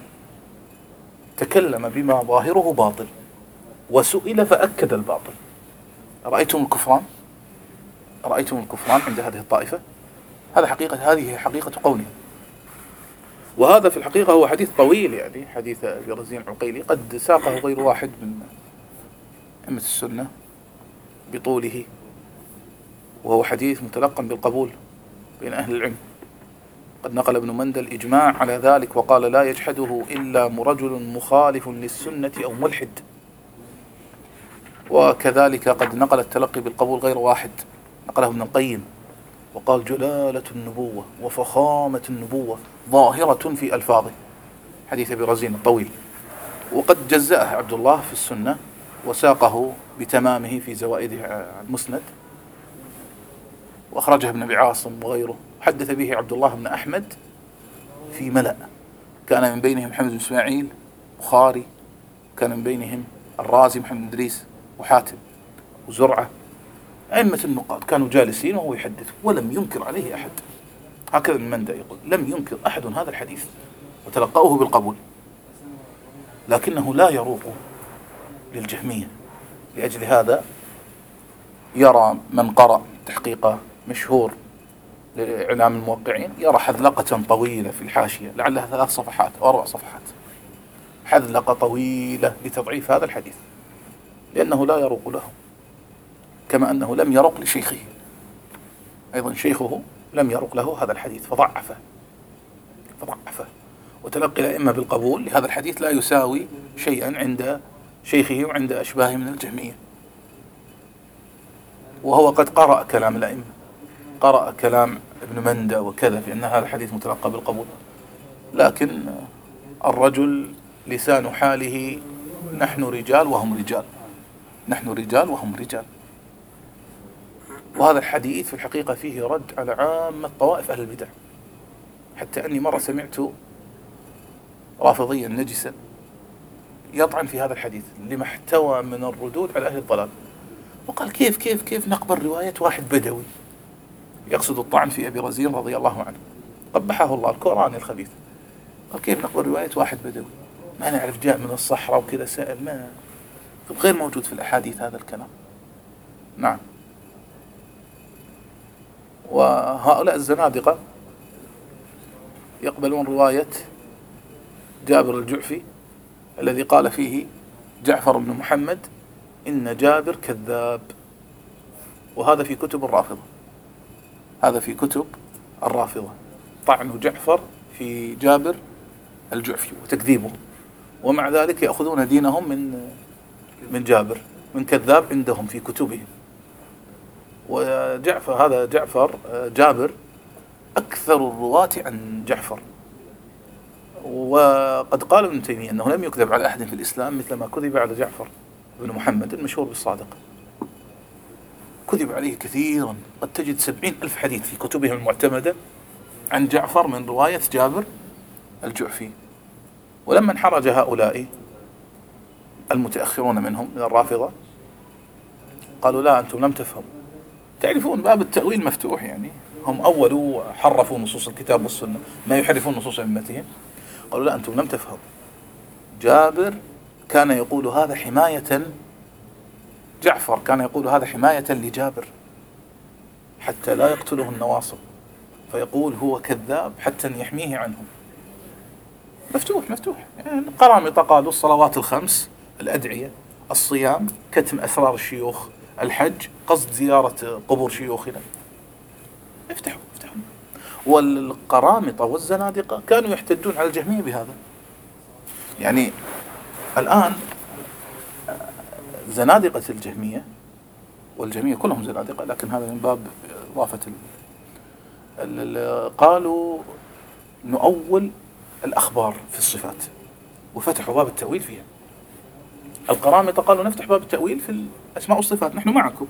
تكلم بما ظاهره باطل، وسئل فأكد الباطل. رأيتم الكفران؟ رأيتم الكفران عند هذه الطائفة؟ هذا حقيقة، هذه حقيقة قولهم. وهذا في الحقيقة هو حديث طويل، يعني حديث أبي رزين العقيلي قد ساقه غير واحد من أئمة السنة بطوله، وهو حديث متلقى بالقبول بين أهل العلم. قد نقل ابن مندى الإجماع على ذلك وقال لا يجحده إلا رجل مخالف للسنة أو ملحد. وكذلك قد نقل التلقي بالقبول غير واحد، نقله ابن القيم وقال جلالة النبوة وفخامة النبوة ظاهرة في ألفاظه، حديث أبي رزين الطويل. وقد جزأه عبد الله في السنة وساقه بتمامه في زوائده المسند، وأخرجه ابن أبي عاصم وغيره. حدث به عبد الله بن أحمد في ملأ، كان من بينهم محمد بن إسماعيل بخاري، كان من بينهم الرازي محمد بن إدريس وحاتم وزرعة، أئمة النقاد كانوا جالسين وهو يحدث ولم ينكر عليه أحد. هكذا من مندى يقول لم ينكر أحد هذا الحديث وتلقوه بالقبول، لكنه لا يروق للجهمية. لأجل هذا يرى من قرأ تحقيق مشهور لإعلام الموقعين يرى حذلقة طويلة في الحاشية لعلها ثلاث صفحات أو أربع صفحات، حذلقة طويلة لتضعيف هذا الحديث، لأنه لا يروق له، كما أنه لم يروق لشيخه أيضا، شيخه لم يروق له هذا الحديث فضعفه فضعفه وتلقي الأئمة بالقبول لهذا الحديث لا يساوي شيئا عند شيخه وعند أشباهه من الجهمية. وهو قد قرأ كلام الأئمة، قرأ كلام ابن مندى وكذا في أن هذا الحديث متلقى بالقبول، لكن الرجل لسان حاله نحن رجال وهم رجال، نحن رجال وهم رجال. وهذا الحديث في الحقيقة فيه رد على عامة طوائف أهل البدع، حتى أني مرة سمعت رافضيا نجسا يطعن في هذا الحديث لما احتوى من الردود على أهل الضلال، وقال كيف كيف كيف نقبل رواية واحد بدوي، يقصد الطعن في أبي رزين رضي الله عنه قبحه الله الكوراني الخبيث. قال كيف نقبل رواية واحد بدوي ما نعرف جاء من الصحراء وكذا سائل، ما غير موجود في الأحاديث هذا الكلام. نعم. وهؤلاء الزنادقة يقبلون رواية جابر الجعفي الذي قال فيه جعفر بن محمد إن جابر كذاب، وهذا في كتب الرافضة، هذا في كتب الرافضة طعن جعفر في جابر الجعفي وتكذيبه، ومع ذلك يأخذون دينهم من من جابر، من كذاب عندهم في كتبهم. وجعفر هذا جعفر جابر أكثر الرواة عن جعفر، وقد قال ابن تيمية أنه لم يكذب على أحد في الإسلام مثل ما كذب على جعفر بن محمد المشهور بالصادق، كذب عليه كثيرا، قد تجد سبعين ألف حديث في كتبهم المعتمدة عن جعفر من رواية جابر الجعفي، ولما انحرج هؤلاء المتأخرون منهم من الرافضة قالوا لا أنتم لم تفهموا. تعرفون باب التأويل مفتوح، يعني هم أولوا حرفوا نصوص الكتاب والسنة ما يحرفون نصوص أئمتهم. قالوا لا أنتم لم تفهموا. جابر كان يقول هذا حماية، جعفر كان يقول هذا حماية لجابر حتى لا يقتله النواصب، فيقول هو كذاب حتى يحميه عنهم. مفتوح مفتوح. يعني قرامطة قالوا الصلوات الخمس، الأدعية، الصيام، كتم أسرار الشيوخ، الحج، قصد زيارة قبور شيوخنا. افتحوا افتحوا. والقرامطة والزنادقة كانوا يحتجون على الجهمية بهذا. يعني الآن زنادقة الجهمية، والجهمية كلهم زنادقة لكن هذا من باب إضافة ال ال قالوا نؤول الأخبار في الصفات وفتحوا باب التأويل فيها. القرامطة قالوا نفتح باب التأويل في الأسماء والصفات، نحن معكم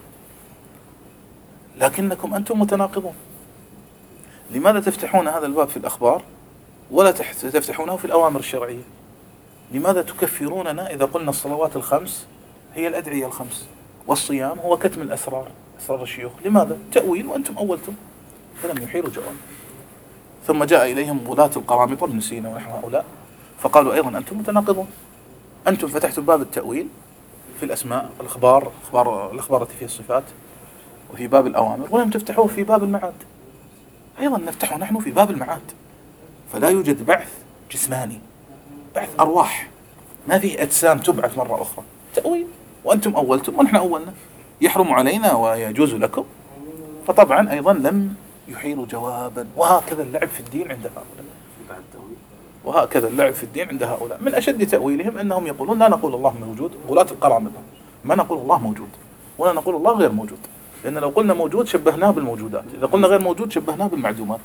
لكنكم أنتم متناقضون. لماذا تفتحون هذا الباب في الأخبار ولا تفتحونه في الأوامر الشرعية؟ لماذا تكفروننا إذا قلنا الصلوات الخمس هي الأدعية الخمس والصيام هو كتم الأسرار، أسرار الشيوخ؟ لماذا؟ تأويل وأنتم أولتم. فلم يحيلوا جواب. ثم جاء إليهم ولاة القرامطة ابن سينا ونحو هؤلاء فقالوا أيضا أنتم متناقضون، أنتم فتحتوا باب التأويل في الأسماء، الأخبار، أخبار الأخبار التي فيها الصفات وفي باب الأوامر، ولم تفتحوه في باب المعاد. أيضا نفتحه نحن في باب المعاد. فلا يوجد بعث جسماني، بعث أرواح، ما فيه أجسام تبعث مرة أخرى. تأويل وأنتم أولتم ونحن أولنا، يحرم علينا ويجوز لكم. فطبعا أيضا لم يحيلوا جوابا. وهكذا اللعب في الدين عند هؤلاء، وهكذا اللعب في الدين عند هؤلاء. من أشد تأويلهم أنهم يقولون لا نقول الله موجود، غلاة القرامطة ما نقول الله موجود ولا نقول الله غير موجود، لأن لو قلنا موجود شبهناه بالموجودات، إذا قلنا غير موجود شبهناه بالمعدومات.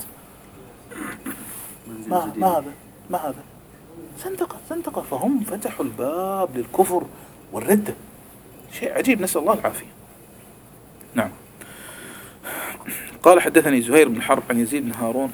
ما, ما هذا ما هذا زندقة زندقة. فهم فتحوا الباب للكفر والردة، شيء عجيب، نسأل الله العافية. نعم. قال حدثني زهير بن حرب عن يزيد بن هارون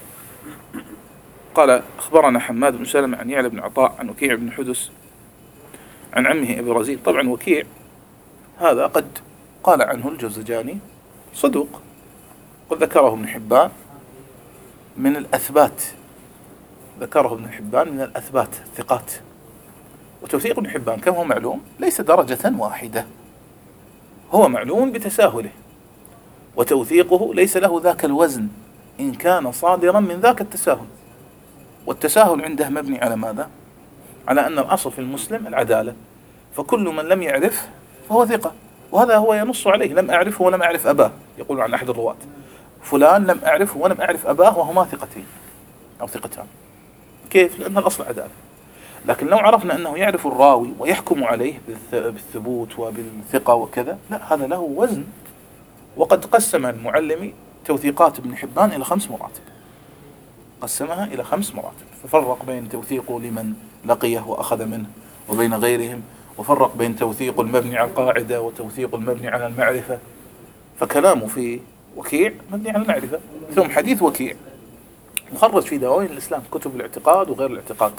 قال أخبرنا حماد بن سلمة عن يعلى بن عطاء عن وكيع بن حدس عن عمه أبي رزين. طبعا وكيع هذا قد قال عنه الجوزجاني صدوق، قد ذكره ابن حبان من الأثبات، ذكره ابن حبان من الأثبات الثقات. وتوثيق ابن حبان كما هو معلوم ليس درجة واحدة، هو معلوم بتساهله، وتوثيقه ليس له ذاك الوزن إن كان صادرا من ذاك التساهل. والتساهل عنده مبني على ماذا؟ على أن الأصل في المسلم العدالة، فكل من لم يعرف فهو ثقة، وهذا هو ينص عليه. لم أعرفه ولم أعرف أباه، يقول عن أحد الرواة فلان لم أعرفه ولم أعرف أباه وهما ثقتين أو ثقتان. كيف؟ لأن الأصل عدالة. لكن لو عرفنا أنه يعرف الراوي ويحكم عليه بالثبوت وبالثقة وكذا، لا، هذا له وزن. وقد قسم المعلمي توثيقات ابن حبان إلى خمس مراتب، قسمها إلى خمس مراتب، ففرق بين توثيقه لمن لقيه وأخذ منه وبين غيرهم، وفرق بين توثيق المبني على القاعدة وتوثيق المبني على المعرفة. فكلامه في وكيع مبني على المعرفة. ثم حديث وكيع مخرج في دواوين الإسلام، كتب الاعتقاد وغير الاعتقاد،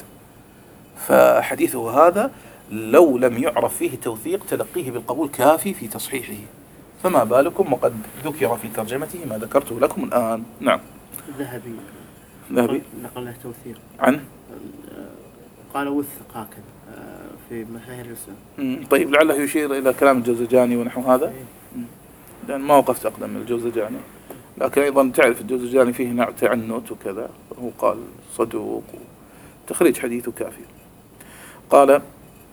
فحديثه هذا لو لم يعرف فيه توثيق تلقيه بالقبول كافي في تصحيحه، فما بالكم وقد ذكر في ترجمته ما ذكرته لكم الآن. نعم. ذهبي ذهبي نقل له توثيق عن قال وثق هكذا في مشاهير الإسلام. طيب لعله يشير إلى كلام الجوزجاني ونحو هذا، لأن ما وقفت أقدم من الجوزجاني، لكن أيضا تعرف الجوزجاني فيه نوع تعنت وكذا، هو قال صدوق، تخريج حديثه كافي. قال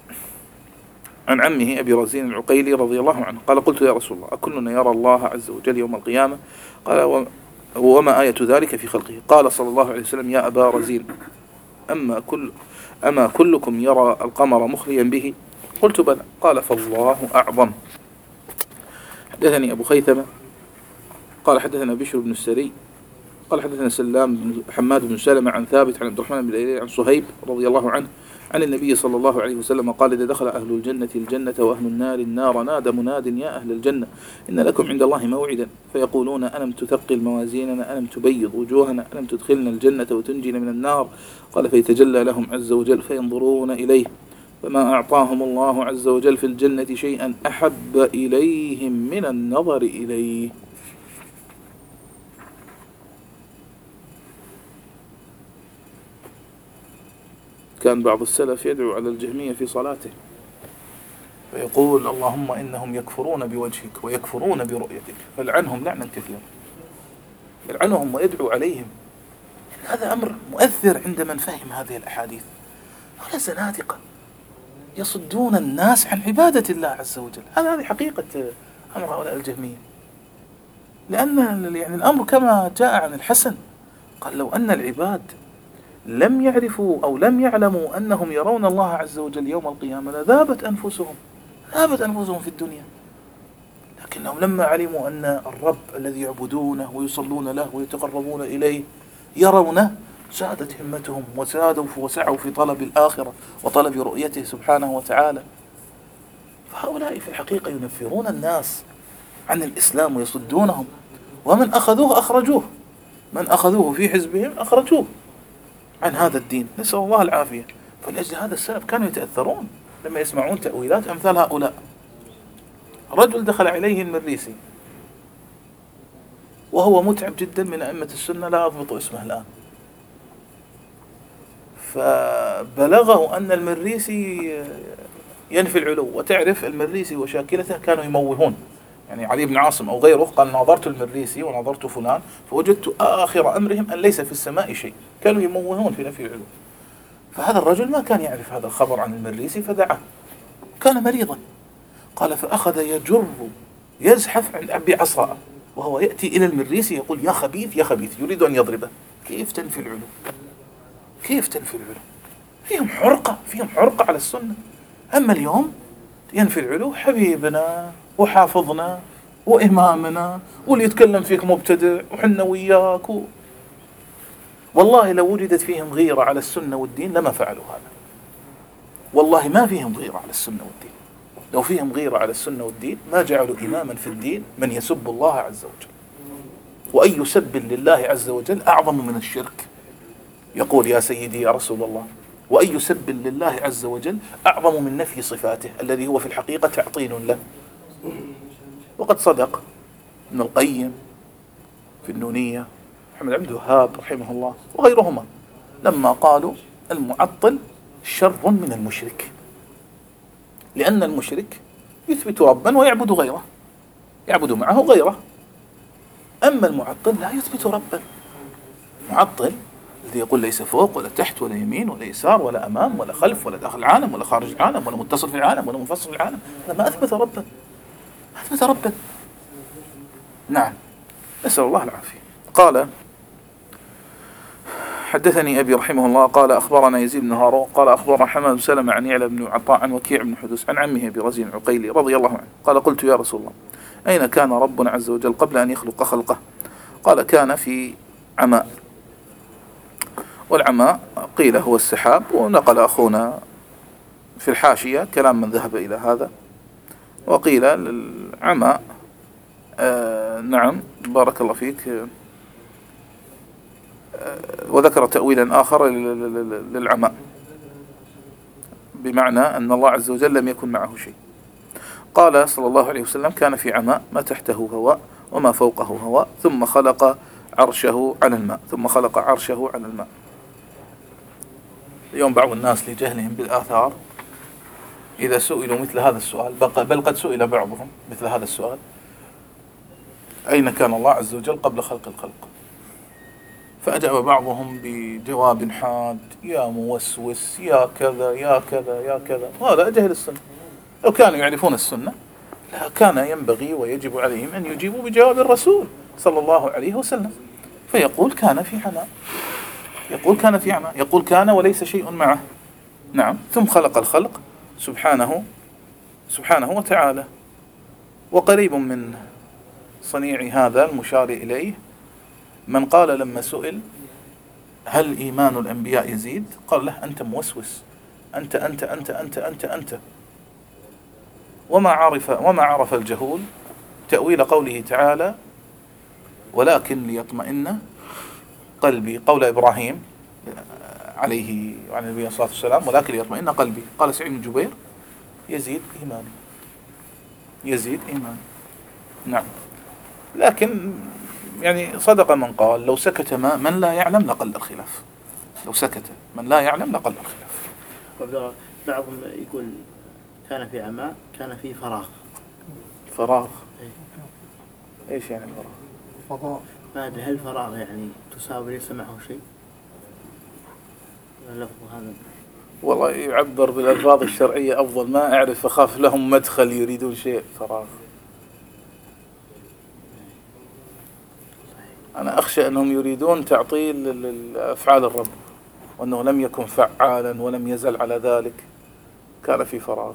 عن عمه أبي رزين العقيلي رضي الله عنه قال قلت يا رسول الله أكلنا يرى الله عز وجل يوم القيامة؟ قال وما آية ذلك في خلقه؟ قال صلى الله عليه وسلم يا أبا رزين أما, كل أما كلكم يرى القمر مخليا به؟ قلت بلى. قال فالله أعظم. حدثني أبو خيثمة قال حدثنا بشر بن السري قال حدثنا سلام بن حماد بن سلمة عن ثابت عن عبد الرحمن بن الأيلي عن صهيب رضي الله عنه عن النبي صلى الله عليه وسلم قال: إذا دخل أهل الجنة الجنة وأهل النار النار نادى مناد: يا أهل الجنة إن لكم عند الله موعدا. فيقولون: ألم تثقل موازيننا، ألم تبيض وجوهنا، ألم تدخلنا الجنة وتنجينا من النار. قال: فيتجلى لهم عز وجل فينظرون إليه، فما أعطاهم الله عز وجل في الجنة شيئا أحب إليهم من النظر إليه. كان بعض السلف يدعو على الجهمية في صلاته فيقول: اللهم إنهم يكفرون بوجهك ويكفرون برؤيتك فلعنهم لعنا كثيرا. يلعنهم ويدعو عليهم. هذا أمر مؤثر عند من فهم هذه الأحاديث. هؤلاء زنادقة يصدون الناس عن عبادة الله عز وجل. هذه حقيقة أمر هؤلاء الجهمية. لأن يعني الأمر كما جاء عن الحسن قال: لو أن العباد لم يعرفوا أو لم يعلموا أنهم يرون الله عز وجل يوم القيامة لذابت أنفسهم ذابت أنفسهم في الدنيا. لكنهم لما علموا أن الرب الذي يعبدونه ويصلون له ويتقربون إليه يرونه زادت همتهم وزادوا وسعوا في طلب الآخرة وطلب رؤيته سبحانه وتعالى. فهؤلاء في الحقيقة ينفرون الناس عن الإسلام ويصدونهم، ومن أخذوه أخرجوه، من أخذوه في حزبهم أخرجوه عن هذا الدين، نسأل الله العافية. فلأجل هذا السلف كانوا يتأثرون لما يسمعون تأويلات أمثال هؤلاء. رجل دخل عليه المريسي وهو متعب جدا من أئمة السنة، لا أضبط اسمه الآن، فبلغه أن المريسي ينفي العلو. وتعرف المريسي وشاكلته كانوا يموهون، يعني علي بن عاصم أو غيره قال: ناظرت المريسي وناظرت فلان فوجدت آخر أمرهم أن ليس في السماء شيء. كانوا يموهون في نفي العلو. فهذا الرجل ما كان يعرف هذا الخبر عن المريسي فدعاه، كان مريضا. قال: فأخذ يجر يزحف عن بعصا وهو يأتي إلى المريسي يقول: يا خبيث يا خبيث، يريد أن يضربه. كيف تنفي العلو؟ كيف تنفي العلو؟ فيهم حرقة، فيهم حرقة على السنة. أما اليوم ينفي العلو حبيبنا وحافظنا وإمامنا واللي يتكلم فيك مبتدع وحنا وياك و... والله لو وجدت فيهم غيرة على السنة والدين لما فعلوا هذا. والله ما فيهم غيرة على السنة والدين. لو فيهم غيرة على السنة والدين ما جعلوا إماما في الدين من يسب الله عز وجل. وأي سب لله عز وجل أعظم من الشرك. يقول: يا سيدي يا رسول الله. وأي سب لله عز وجل أعظم من نفي صفاته الذي هو في الحقيقة تعطيل له. وقد صدق ابن القيم في النونية، محمد عبد الوهاب رحمه الله وغيرهما، لما قالوا: المعطل شر من المشرك، لأن المشرك يثبت ربا ويعبد غيره، يعبد معه غيره. أما المعطل لا يثبت ربا. معطل الذي يقول ليس فوق ولا تحت ولا يمين ولا يسار ولا أمام ولا خلف ولا داخل العالم ولا خارج العالم ولا متصل في العالم ولا منفصل في العالم، هذا ما أثبت ربا، ما أثبت ربا. نعم، نسأل الله العافية. قال: حدثني أبي رحمه الله قال: أخبرنا يزيد بن هارون قال: أخبرنا حماد بن سلمة عن يعلى بن عطاء عن وكيع بن حدوس عن عمه برزين العقيلي رضي الله عنه قال: قلت يا رسول الله أين كان ربنا عز وجل قبل أن يخلق خلقه؟ قال: كان في عماء. والعماء قيل هو السحاب، ونقل أخونا في الحاشية كلام من ذهب إلى هذا، وقيل العماء آه نعم بارك الله فيك آه وذكر تأويلا آخر للعماء بمعنى أن الله عز وجل لم يكن معه شيء. قال صلى الله عليه وسلم: كان في عماء ما تحته هواء وما فوقه هواء ثم خلق عرشه على الماء ثم خلق عرشه على الماء. اليوم بعض الناس لجهلهم بالآثار إذا سئلوا مثل هذا السؤال، بل قد سئل بعضهم مثل هذا السؤال: أين كان الله عز وجل قبل خلق الخلق؟ فأجاب بعضهم بجواب حاد: يا موسوس، يا كذا يا كذا يا كذا. هذا جهل السنة. لو كانوا يعرفون السنة لا كان ينبغي ويجب عليهم أن يجيبوا بجواب الرسول صلى الله عليه وسلم، فيقول: كان في عماء، يقول كان في عماء، يقول كان وليس شيء معه. نعم، ثم خلق الخلق سبحانه سبحانه وتعالى. وقريب من صنيع هذا المشار إليه من قال لما سئل هل إيمان الأنبياء يزيد؟ قال له أنت موسوس، أنت أنت أنت أنت أنت أنت وما عرف وما عرف الجهول تأويل قوله تعالى ولكن ليطمئن قلبي، قول إبراهيم عليه وعلى النبي صلى الله عليه وسلم ولكن ليطمئن قلبي. قال سعيد بن جبير يزيد إيماني، يزيد إيماني. نعم، لكن يعني صدق من قال لو سكت ما من لا يعلم لقل الخلاف، لو سكت من لا يعلم لقل الخلاف. بعضهم يقول كان في عماء كان في فراغ. فراغ إيه؟ ايش يعني فراغ؟ فضاء. ما أدري هل فراغ يعني تساوي ليس معه شيء؟ اللفظ هذا والله يعبر بالألفاظ الشرعية أفضل، ما أعرف، أخاف لهم مدخل يريدون شيء فراغ. أنا أخشى أنهم يريدون تعطيل أفعال الرب، وأنه لم يكن فعالا ولم يزل على ذلك، كان في فراغ.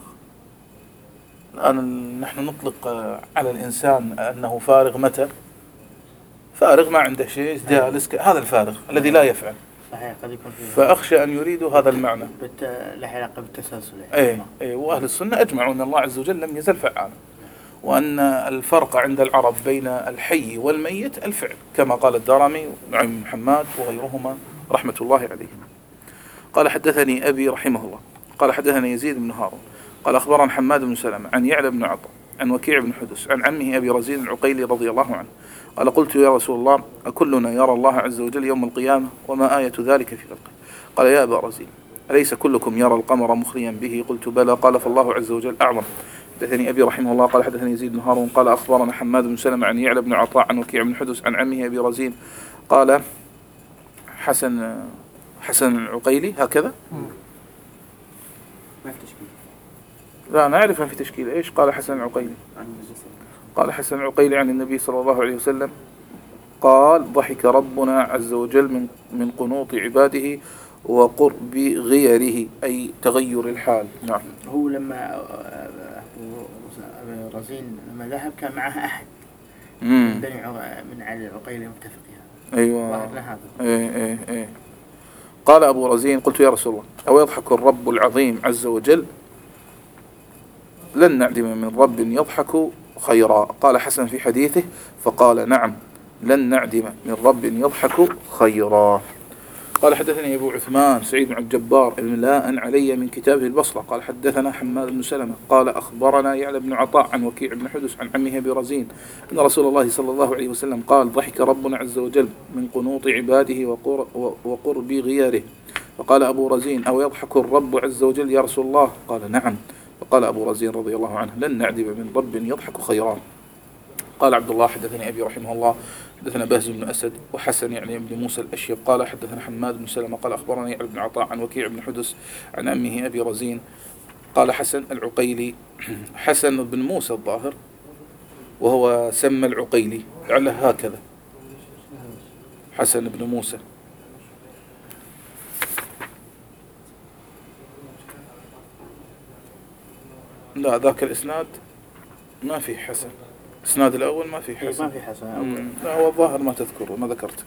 الآن نحن نطلق على الإنسان أنه فارغ متى؟ فارغ ما عنده شيء، جالس، هذا الفارغ الذي لا يفعل. صحيح، قد يكون فيه. فأخشى أن يريدوا هذا المعنى. بالت... له علاقة بالتسلسل. إيه إيه، وأهل السنة أجمعوا أن الله عز وجل لم يزل فعالا، وأن الفرق عند العرب بين الحي والميت الفعل، كما قال الدارمي ونعيم بن حماد وغيرهما رحمة الله عليهم. قال حدثني أبي رحمه الله قال حدثني يزيد بن هارون قال أخبرنا حماد بن سلمة عن يعلى بن عطاء عن وكيع بن حدس عن عمه أبي رزين العقيلي رضي الله عنه قال قلت يا رسول الله أكلنا يرى الله عز وجل يوم القيامة وما آية ذلك في خلقه؟ قال يا أبا رزين أليس كلكم يرى القمر مخليا به؟ قلت بلى. قال فالله عز وجل أعظم. حدثني أبي رحمه الله قال حدثني يزيد بن هارون قال أخبرنا حماد بن سلمة عن يعلى بن عطاء عن وكيع بن حدس عن عمه أبي رزين قال حسن حسن العقيلي هكذا. ما في تشكيل. لا نعرف أن في تشكيل. إيش قال حسن العقيلي؟ قال حسن العقيلي عن النبي صلى الله عليه وسلم قال ضحك ربنا عز وجل من من قنوط عباده وقرب غيره، أي تغير الحال. نعم. هو لما رزين لما ذهب كان معه أحد من بني من علي العقيلي متفقين. أيوة. إيه إيه إيه. قال أبو رزين قلت يا رسول الله أو يضحك الرب العظيم عز وجل؟ لن نعدم من رب يضحك خيرا. قال حسن في حديثه فقال نعم لن نعدم من رب يضحك خيرا. قال حدثني أبو عثمان سعيد بن عبد الجبار إملاء علي من كتابه البصرة قال حدثنا حماد بن سلمة قال أخبرنا يعلى بن عطاء عن وكيع بن حدس عن عمه أبي رزين أن رسول الله صلى الله عليه وسلم قال ضحك ربنا عز وجل من قنوط عباده وقرب غيره. فقال أبو رزين أو يضحك الرب عز وجل يا رسول الله؟ قال نعم. فقال أبو رزين رضي الله عنه لن نعدم من رب يضحك خيرا. قال عبد الله حدثني أبي رحمه الله حدثنا بهز بن أسد وحسن يعني بن موسى الأشيب قال حدثنا حماد بن سلمة قال أخبرني يعلى بن عطاء عن وكيع بن حدس عن أمه أبي رزين قال حسن العقيلي حسن بن موسى الظاهر وهو سمى العقيلي لعله هكذا حسن بن موسى. لا ذاك الإسناد ما في حسن، الإسناد الأول ما في حسن. ما في حسن. لا هو الظاهر ما تذكره ما ذكرت.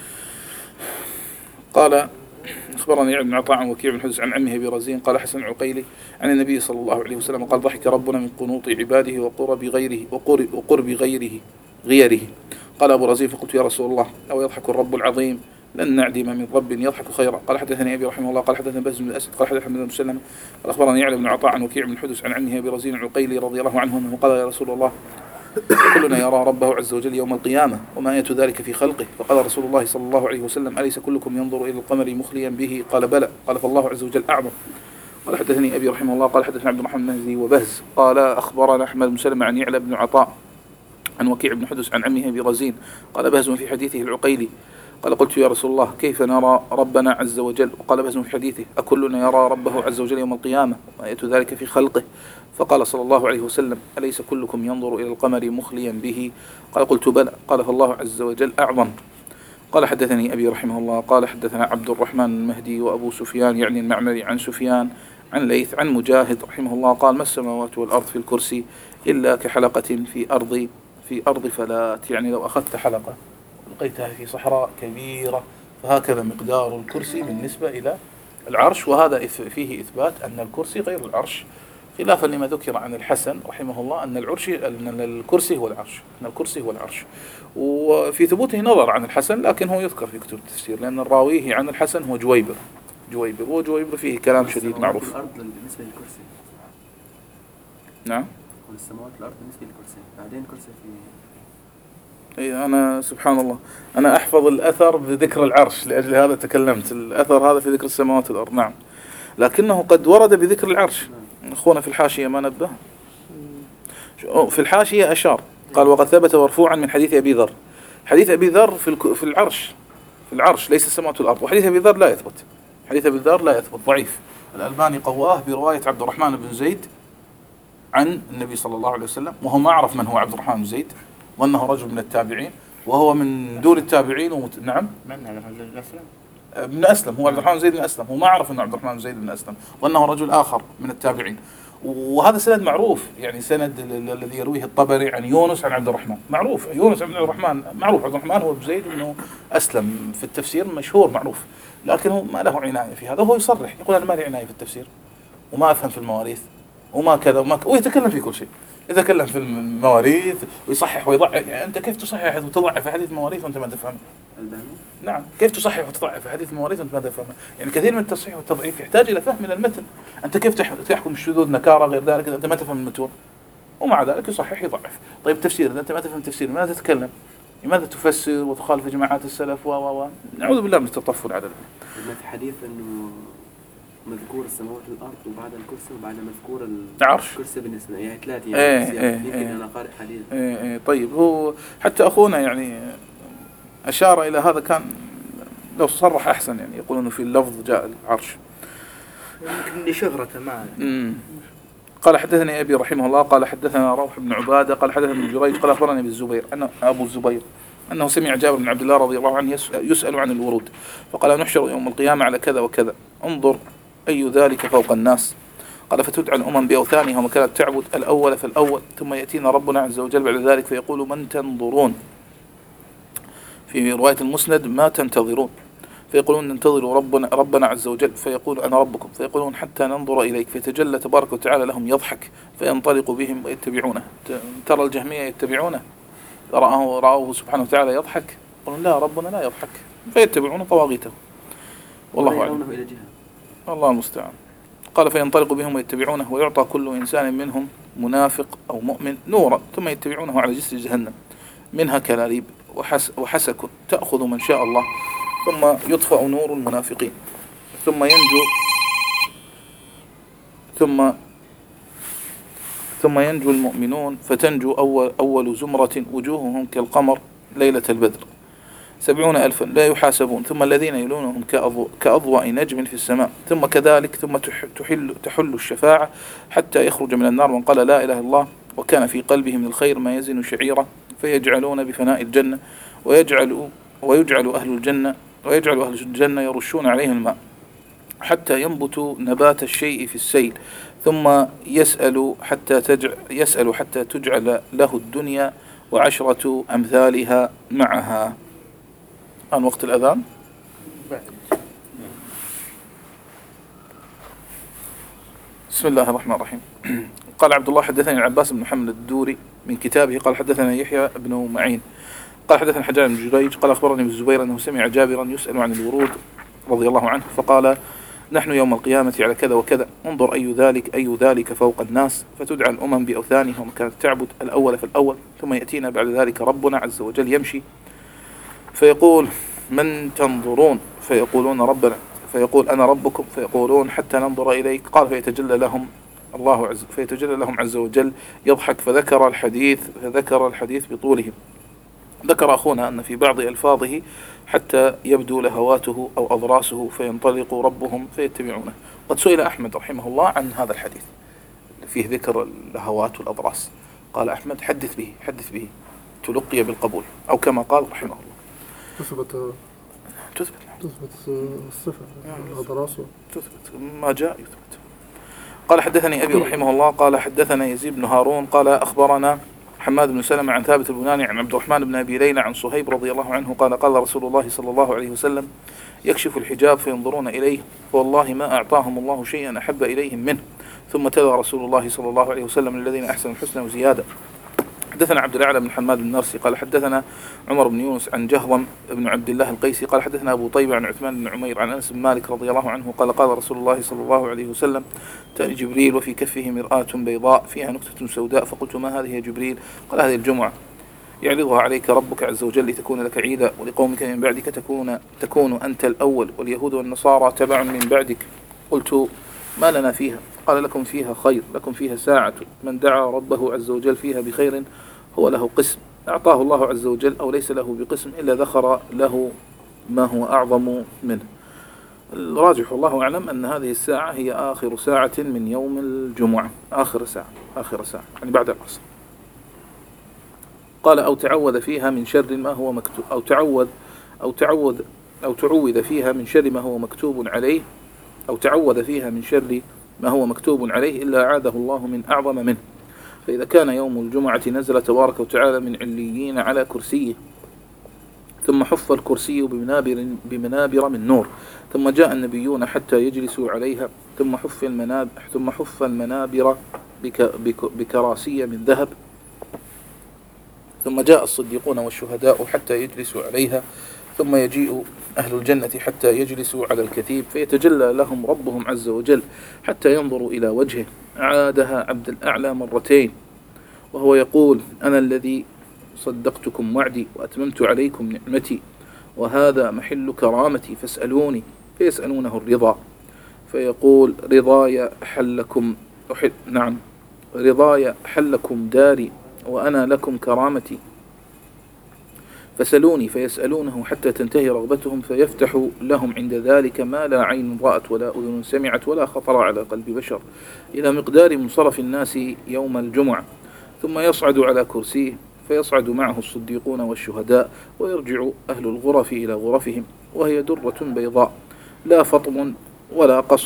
قال أخبرني يعلى بن عطاء عن وكيع بن حدس عن عمه أبي رزين قال حسن العقيلي عن النبي صلى الله عليه وسلم قال ضحك ربنا من قنوط عباده وقرب غيره وقرب, وقرب غيره غيره. قال أبو رزين فقلت يا رسول الله أو يضحك الرب العظيم لن نعدم من رب يضحك خيرا. قال حدثني أبي رحمه الله قال حدثنا بهز بن الأسد قال حدثنا حماد بن سلمة قال أخبرني يعلى بن عطاء عن وكيع بن حدس عن عمه أبي رزين العقيلي رضي الله عنه أنه قال يا رسول الله كلنا يرى ربه عز وجل يوم القيامة وما آية ذلك في خلقه؟ فقال رسول الله صلى الله عليه وسلم أليس كلكم ينظر إلى القمر مخليا به؟ قال بلى. قال فالله عز وجل أعظم. قال حدثني أبي رحمه الله قال حدثنا عبد الرحمن المهدي وبهز قال أخبرنا أحمد بن سلمة عن يعلى بن عطاء عن وكيع بن حدس عن عمه أبي رزين قال بهز في حديثه العقيلي قال قلت يا رسول الله كيف نرى ربنا عز وجل؟ وقال بهز في حديثه أكلنا يرى ربه عز وجل يوم القيامة وما آية ذلك في خلقه؟ فقال صلى الله عليه وسلم أليس كلكم ينظر إلى القمر مخليا به؟ قال قلت بلى. قال فالله عز وجل أعظم. قال حدثني أبي رحمه الله قال حدثنا عبد الرحمن المهدي وأبو سفيان يعني المعمري عن سفيان عن ليث عن مجاهد رحمه الله قال ما السماوات والأرض في الكرسي إلا كحلقة في أرض في أرض فلات، يعني لو أخذت حلقة ألقيتها في صحراء كبيرة فهكذا مقدار الكرسي بالنسبة إلى العرش. وهذا فيه إثبات أن الكرسي غير العرش، خلافا لما ذكر عن الحسن رحمه الله أن العرش أن الكرسي هو العرش، أن الكرسي هو العرش. وفي ثبوته نظر عن الحسن، لكن هو يذكر في كتب التفسير لأن الراويه عن الحسن هو جويبر. جويبر وجويبر فيه كلام شديد معروف. الأرض بالنسبة للكرسي. نعم. والسماوات الأرض بالنسبة للكرسي، بعدين كرسي في. إيه أنا سبحان الله أنا أحفظ الأثر بذكر العرش، لأجل هذا تكلمت. الأثر هذا في ذكر السماوات والأرض، نعم، لكنه قد ورد بذكر العرش. أخونا في الحاشية ما نبه، في الحاشية أشار قال وقد ثبت مرفوعا من حديث أبي ذر. حديث أبي ذر في في العرش، في العرش ليس السماوات والأرض. وحديث أبي ذر لا يثبت، حديث أبي ذر لا يثبت، ضعيف. الألباني قواه برواية عبد الرحمن بن زيد عن النبي صلى الله عليه وسلم، وهو ما عرف من هو عبد الرحمن بن زيد، وأنه رجل من التابعين، وهو من دور التابعين ومت... نعم من هذا الرجل الأسلم؟ ابن أسلم، هو عبد الرحمن بن زيد بن أسلم، هو ما عرف أنه عبد الرحمن بن زيد بن أسلم، وأنه رجل آخر من التابعين. وهذا سند معروف، يعني سند الذي يرويه الطبري عن يونس عن عبد الرحمن معروف. يونس عن عبد الرحمن معروف، عبد الرحمن هو ابن زيد بن أسلم في التفسير مشهور معروف، لكنه ما له عناية في هذا. هو يصرح يقول أنا ما لي عناية في التفسير وما أفهم في المواريث وما كذا وما ك... ويتكلم في كل شيء، يتكلم في المواريث ويصحح ويضعف. يعني أنت كيف تصحح وتضعف حديث المواريث وأنت ما تفهم؟ الباني. نعم، كيف تصحح وتضعف حديث المواريث وأنت ما تفهم؟ يعني كثير من التصحيح والتضعيف يحتاج إلى فهم من المتن. أنت كيف تحكم الشذوذ نكارة غير ذلك إذا أنت ما تفهم المتون؟ ومع ذلك يصحح يضعف. طيب تفسير، إذا أنت ما تفهم التفسير لماذا تتكلم؟ لماذا تفسر وتخالف جماعات السلف و و و نعوذ بالله من التطفل على ما في حديث إنه مذكور السماوات والأرض وبعد الكرسي وبعد مذكور العرش. الكرسي بالنسبة يعني ثلاثة يعني ايه ايه يمكن ايه أنا قارئ حديث. ايه ايه طيب هو حتى أخونا يعني أشار إلى هذا، كان لو صرح أحسن، يعني يقول إنه في اللفظ جاء العرش يمكن لشهرته ما. امم قال حدثني أبي رحمه الله قال حدثنا روح بن عبادة قال حدثنا ابن جريج قال أخبرني ابن الزبير أن أبو الزبير أنه سمع جابر بن عبد الله رضي الله عنه يسأل عن الورود، فقال نحشر يوم القيامة على كذا وكذا، انظر أي ذلك فوق الناس. قال فتدعى الأمم بأوثانها وما كانت تعبد الأول فالأول، ثم يأتينا ربنا عز وجل بعد ذلك فيقول من تنظرون، في رواية المسند ما تنتظرون، فيقولون ننتظر ربنا, ربنا عز وجل، فيقول أنا ربكم، فيقولون حتى ننظر إليك، فيتجلى تبارك وتعالى لهم يضحك فينطلق بهم ويتبعونه. ترى الجهمية يتبعونه، رأوه, رأوه سبحانه وتعالى يضحك، يقولون لا ربنا لا يضحك، فيتبعون طواغيته. والله أعلم، الله المستعان. قال فينطلق بهم ويتبعونه، ويعطى كل إنسان منهم منافق أو مؤمن نورا، ثم يتبعونه على جسر جهنم منها كلاليب وحس وحسك تأخذ من شاء الله، ثم يطفأ نور المنافقين، ثم ينجو ثم ثم ينجو المؤمنون، فتنجو أول, أول زمرة وجوههم كالقمر ليلة البدر سبعون ألفا لا يحاسبون، ثم الذين يلونهم كأضواء نجم في السماء، ثم كذلك ثم تحل, تحل الشفاعة حتى يخرج من النار من قال لا إله إلا الله وكان في قلبه من الخير ما يزن شعيرة، فيجعلون بفناء الجنة ويجعل ويجعل أهل الجنة ويجعل أهل الجنة يرشون عليه الماء حتى ينبت نبات الشيء في السيل، ثم يسأل حتى تجعل يسأل حتى تجعل له الدنيا وعشرة أمثالها معها. عن وقت الأذان. بسم الله الرحمن الرحيم. قال عبد الله حدثني العباس بن محمد الدوري من كتابه قال حدثنا يحيى بن معين قال حدثنا حجاج بن جريج قال أخبرني ابن الزبير أنه سمع جابرا يسأل عن الورود رضي الله عنه، فقال نحن يوم القيامة على كذا وكذا، انظر أي ذلك أي ذلك فوق الناس، فتدعى الأمم بأوثانها وما كانت تعبد الأول فالأول، ثم يأتينا بعد ذلك ربنا عز وجل يمشي فيقول من تنظرون، فيقولون ربنا، فيقول أنا ربكم، فيقولون حتى ننظر إليك، قال فيتجلى لهم الله عز فيتجلى لهم عز وجل يضحك، فذكر الحديث فذكر الحديث بطولهم. ذكر أخونا أن في بعض ألفاظه حتى يبدو لهواته أو أضراسه فينطلق ربهم فيتبعونه. قد سئل أحمد رحمه الله عن هذا الحديث فيه ذكر اللهوات والأضراس، قال أحمد حدث به حدث به تلقي بالقبول، أو كما قال رحمه الله تثبت تثبت تثبت الصفة الأضراس تثبت ما جاء يثبت. قال حدثني أبي رحمه الله قال حدثنا يزيد بن هارون قال أخبرنا حماد بن سلمة عن ثابت البناني عن عبد الرحمن بن أبي ليلى عن صهيب رضي الله عنه قال قال رسول الله صلى الله عليه وسلم يكشف الحجاب فينظرون إليه فوالله ما أعطاهم الله شيئا أحب إليهم منه. ثم تلا رسول الله صلى الله عليه وسلم للذين أحسنوا الحسنى وزيادة. حدثنا عبد الأعلى بن حماد النرسي قال حدثنا عمر بن يونس عن جهضم بن عبد الله القيسي قال حدثنا أبو طيبة عن عثمان بن عمير عن أنس بن مالك رضي الله عنه قال قال رسول الله صلى الله عليه وسلم تأتي جبريل وفي كفه مرآة بيضاء فيها نكتة سوداء فقلت ما هذه يا جبريل؟ قال هذه الجمعة يعرضها عليك ربك عز وجل لتكون لك عيدا ولقومك من بعدك تكون, تكون أنت الأول واليهود والنصارى تبع من بعدك. قلت ما لنا فيها؟ قال لكم فيها خير، لكم فيها ساعة من دعا ربه عز وجل فيها بخير هو له قسم أعطاه الله عز وجل أو ليس له بقسم إلا ذخر له ما هو أعظم منه. الراجح الله أعلم أن هذه الساعة هي آخر ساعة من يوم الجمعة، آخر ساعة آخر ساعة يعني بعد العصر. قال أو تعوذ فيها من شر ما هو مكتوب أو تعوذ أو تعوذ أو تعوذ فيها من شر ما هو مكتوب عليه أو تعوذ فيها من شر ما هو مكتوب عليه إلا أعاذه الله من أعظم منه. فإذا كان يوم الجمعة نزل تبارك وتعالى من عليين على كرسيه ثم حف الكرسي بمنابر, بمنابر من نور ثم جاء النبيون حتى يجلسوا عليها ثم حف المنابر, ثم حف المنابر بك بك بكراسي من ذهب ثم جاء الصديقون والشهداء حتى يجلسوا عليها ثم يجيء أهل الجنة حتى يجلسوا على الكثيب فيتجلى لهم ربهم عز وجل حتى ينظروا إلى وجهه. عادها عبد الأعلى مرتين وهو يقول أنا الذي صدقتكم وعدي وأتممت عليكم نعمتي وهذا محل كرامتي فاسألوني فيسألونه الرضا فيقول رضاي حلكم أحل نعم رضاي حلكم داري وأنا لكم كرامتي فسألوني فيسألونه حتى تنتهي رغبتهم فيفتح لهم عند ذلك ما لا عين رأت ولا أذن سمعت ولا خطر على قلب بشر إلى مقدار منصرف الناس يوم الجمعة ثم يصعد على كرسيه فيصعد معه الصديقون والشهداء ويرجع أهل الغرف إلى غرفهم وهي درة بيضاء لا فطم ولا قصم.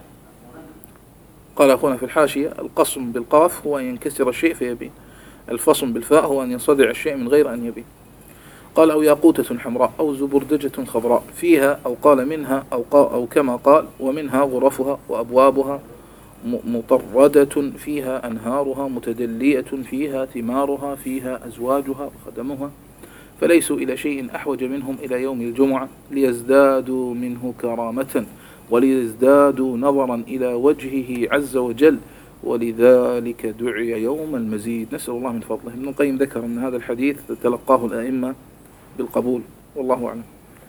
قال أخونا في الحاشية القصم بالقاف هو أن ينكسر الشيء فيبين، الفصم بالفاء هو أن ينصدع الشيء من غير أن يبين. قال أو ياقوتة حمراء أو زبردجة خضراء فيها أو قال منها أو, قال أو كما قال ومنها غرفها وأبوابها مطردة فيها أنهارها متدلية فيها ثمارها فيها أزواجها وخدمها فليسوا إلى شيء أحوج منهم إلى يوم الجمعة ليزدادوا منه كرامة وليزدادوا نظرا إلى وجهه عز وجل ولذلك دعي يوم المزيد. نسأل الله من فضله. ابن القيم ذكر أن هذا الحديث تلقاه الأئمة بالقبول والله أعلم.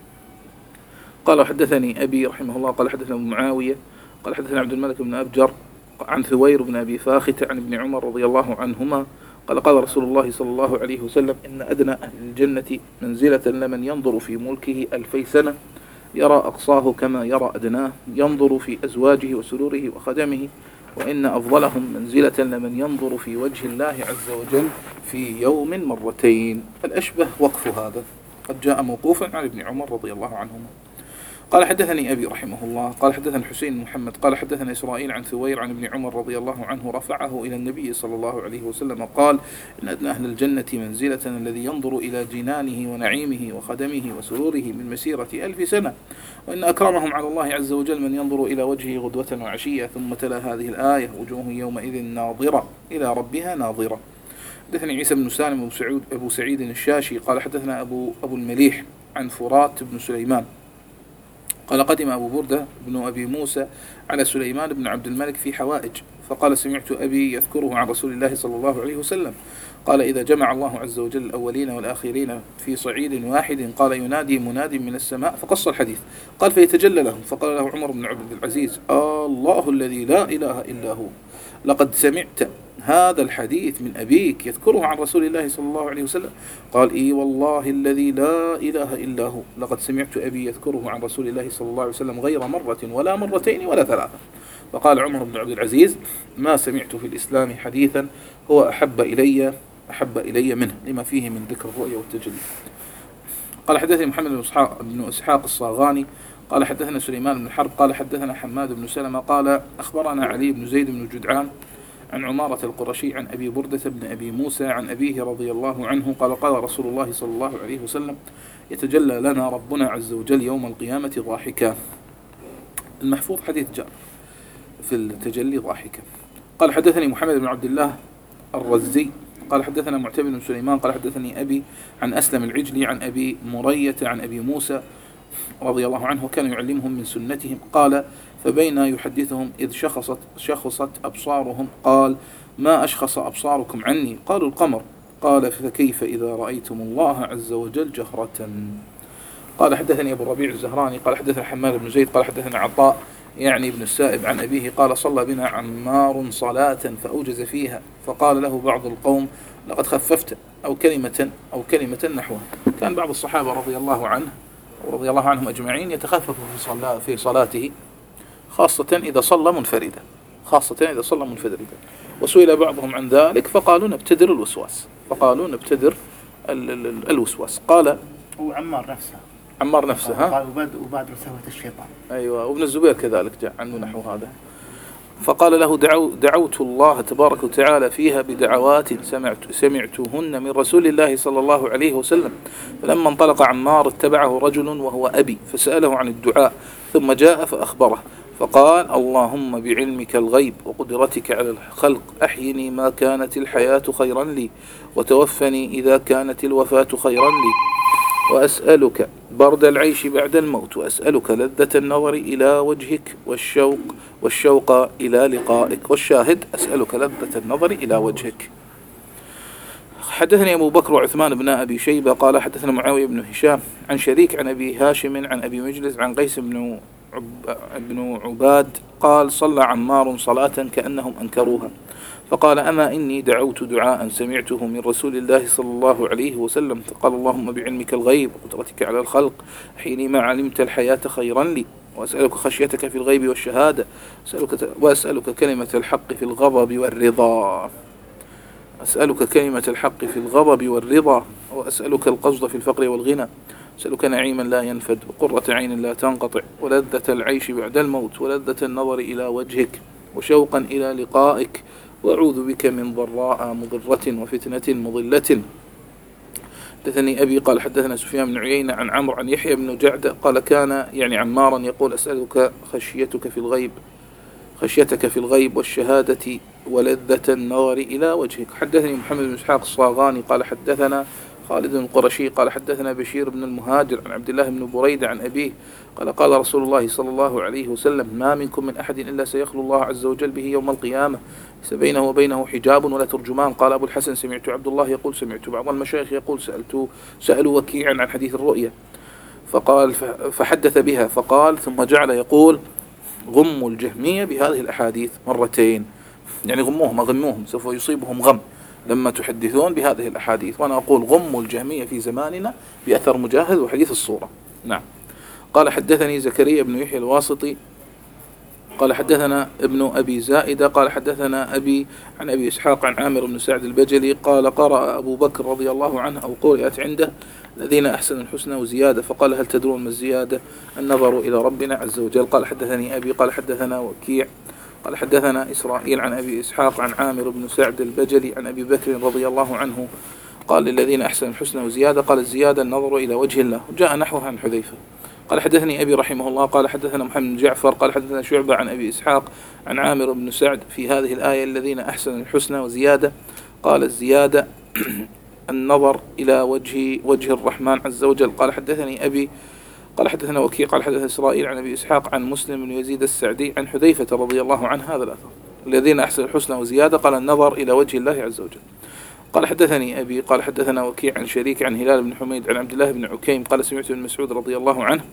قال حدثني أبي رحمه الله قال حدثنا معاوية قال حدثنا عبد الملك بن أبجر عن ثوير بن أبي فاخت عن ابن عمر رضي الله عنهما قال قال رسول الله صلى الله عليه وسلم إن أدنى أهل الجنة منزلة لمن ينظر في ملكه ألفي سنة يرى أقصاه كما يرى أدناه ينظر في أزواجه وسروره وخدمه وإن أفضلهم منزلة لمن ينظر في وجه الله عز وجل في يوم مرتين. الأشبه وقف هذا قد جاء موقوفا عن ابن عمر رضي الله عنهما. قال حدثني أبي رحمه الله قال حدثنا حسين محمد قال حدثنا إسرائيل عن ثوير عن ابن عمر رضي الله عنه رفعه إلى النبي صلى الله عليه وسلم قال إن أدنى أهل الجنة منزلة الذي ينظر إلى جنانه ونعيمه وخدمه وسروره من مسيرة ألف سنة وإن أكرمهم على الله عز وجل من ينظر إلى وجهه غدوة وعشية. ثم تلا هذه الآية وجوه يومئذ ناظرة إلى ربها ناظرة. حدثني عيسى بن سالم أبو سعيد, أبو سعيد الشاشي قال حدثنا أبو, أبو المليح عن فرات بن سليمان قال قدم أبو بردة بن أبي موسى على سليمان بن عبد الملك في حوائج فقال سمعت أبي يذكره عن رسول الله صلى الله عليه وسلم قال إذا جمع الله عز وجل الأولين والآخرين في صعيد واحد قال ينادي مناد من السماء فقص الحديث قال فيتجلى لهم فقال له عمر بن عبد العزيز الله الذي لا إله إلا هو لقد سمعت هذا الحديث من أبيك يذكره عن رسول الله صلى الله عليه وسلم قال إي والله الذي لا إله إلا هو لقد سمعت أبي يذكره عن رسول الله صلى الله عليه وسلم غير مرة ولا مرتين ولا ثلاثة. فقال عمر بن عبد العزيز ما سمعت في الإسلام حديثا هو أحب إلي أحب إلي منه لما فيه من ذكر الرؤيا والتجلي. قال حدثني محمد بن إسحاق, بن إسحاق الصاغاني قال حدثنا سليمان بن حرب قال حدثنا حماد بن سلمة قال أخبرنا علي بن زيد بن جدعان عن عمارة القرشي عن أبي بردة بن أبي موسى عن أبيه رضي الله عنه قال قال رسول الله صلى الله عليه وسلم يتجلى لنا ربنا عز وجل يوم القيامة ضاحكا. المحفوظ حديث جاء في التجلي ضاحكا. قال حدثني محمد بن عبد الله الرزي قال حدثنا معتمد بن سليمان قال حدثني أبي عن أسلم العجلي عن أبي مرية عن أبي موسى رضي الله عنه وكان يعلمهم من سنتهم قال فبين يحدثهم إذ شخصت, شخصت أبصارهم قال ما أشخص أبصاركم عني قالوا القمر قال فكيف إذا رأيتم الله عز وجل جهرة. قال حدثني أبو الربيع الزهراني قال حدثنا حماد بن زيد قال حدثنا عطاء يعني ابن السائب عن أبيه قال صلى بنا عمار صلاة فأوجز فيها فقال له بعض القوم لقد خففت أو كلمة أو كلمة نحوها. كان بعض الصحابة رضي الله عنه ورضي الله عنهم أجمعين يتخفف في صلاة في صلاته خاصة إذا صلى منفردا خاصة إذا صلى منفردا وسئل بعضهم عن ذلك فقالوا نبتدر الوسواس فقالوا نبتدر ال ال الوسواس. قال وعمار نفسه عمار نفسه ها وبعد مساوة الشيطان. أيوة وابن الزبير كذلك جاء عنه نحو هذا. فقال له دعو دعوت الله تبارك وتعالى فيها بدعوات سمعت سمعتهن من رسول الله صلى الله عليه وسلم فلما انطلق عمار اتبعه رجل وهو أبي فسأله عن الدعاء ثم جاء فأخبره فقال اللهم بعلمك الغيب وقدرتك على الخلق أحيني ما كانت الحياة خيرا لي وتوفني إذا كانت الوفاة خيرا لي وأسألك برد العيش بعد الموت وأسألك لذة النظر إلى وجهك والشوق والشوق إلى لقائك والشاهد أسألك لذة النظر إلى وجهك. حدثني أبو بكر وعثمان بن أبي شيبة قال حدثنا معاوية بن هشام عن شريك عن أبي هاشم عن أبي مجلس عن قيس بن بن عباد قال صلى عمار صلاة كأنهم أنكروها فقال أما إني دعوت دعاء سمعته من رسول الله صلى الله عليه وسلم فقال اللهم بعلمك الغيب وقدرتك على الخلق حين ما علمت الحياة خيرا لي وأسألك خشيتك في الغيب والشهادة أسألك وأسألك كلمة الحق في الغضب والرضا أسألك كلمة الحق في الغضب والرضا وأسألك القصد في الفقر والغنى أسألك نعيما لا ينفد وقرة عين لا تنقطع ولذة العيش بعد الموت ولذة النظر إلى وجهك وشوقا إلى لقائك وأعوذ بك من ضراء مضرة وفتنة مضلة. حدثني أبي قال حدثنا سفيان بن عيينة عن عمرو عن يحيى بن جعد قال كان يعني عمارا يقول أسألك خشيتك في الغيب خشيتك في الغيب والشهادة ولذة النظر إلى وجهك. حدثني محمد بن إسحاق الصاغاني قال حدثنا خالد القرشي قال حدثنا بشير بن المهاجر عن عبد الله بن بريدة عن أبيه قال قال رسول الله صلى الله عليه وسلم ما منكم من أحد إلا سيخلو الله عز وجل به يوم القيامة ليس بينه وبينه حجاب ولا ترجمان. قال أبو الحسن سمعت عبد الله يقول سمعت بعض المشايخ يقول سألت سألوا وكيعا عن حديث الرؤيا فقال فحدث بها فقال ثم جعل يقول غموا الجهمية بهذه الأحاديث مرتين يعني غموهم أغموهم سوف يصيبهم غم لما تحدثون بهذه الأحاديث وأنا أقول غموا الجهمية في زماننا بأثر مجاهد وحديث الصورة. نعم. قال حدثني زكريا بن يحيى الواسطي قال حدثنا ابن أبي زائدة قال حدثنا أبي عن أبي إسحاق عن عامر بن سعد البجلي قال قرأ أبو بكر رضي الله عنه أو قرأت عنده الذين أحسن الحسنى وزيادة فقال هل تدرون ما الزيادة النظر إلى ربنا عز وجل. قال حدثني أبي قال حدثنا وكيع قال حدثنا إسرائيل عن أبي إسحاق عن عامر بن سعد البجلي عن أبي بكر رضي الله عنه قال للذين أحسن الحسنى وزيادة قال الزيادة النظر إلى وجه الله جاء نحوها عن حذيفة. قال حدثني أبي رحمه الله قال حدثنا محمد بن جعفر قال حدثنا شعبة عن أبي إسحاق عن عامر بن سعد في هذه الآية الذين أحسن الحسنى وزيادة قال الزيادة النظر إلى وجه وجه الرحمن عز وجل. قال حدثني أبي قال حدثنا وكيع قال حدثنا إسرائيل عن أبي إسحاق عن مسلم بن يزيد السعدي عن حذيفة رضي الله عنه هذا الأثر الذين أحسن الحسنى وزيادة قال النظر إلى وجه الله عز وجل. قال حدثني أبي قال حدثنا وكيع عن شريك عن هلال بن حميد عن عبد الله بن عكيم قال سمعت بن مسعود رضي الله عنه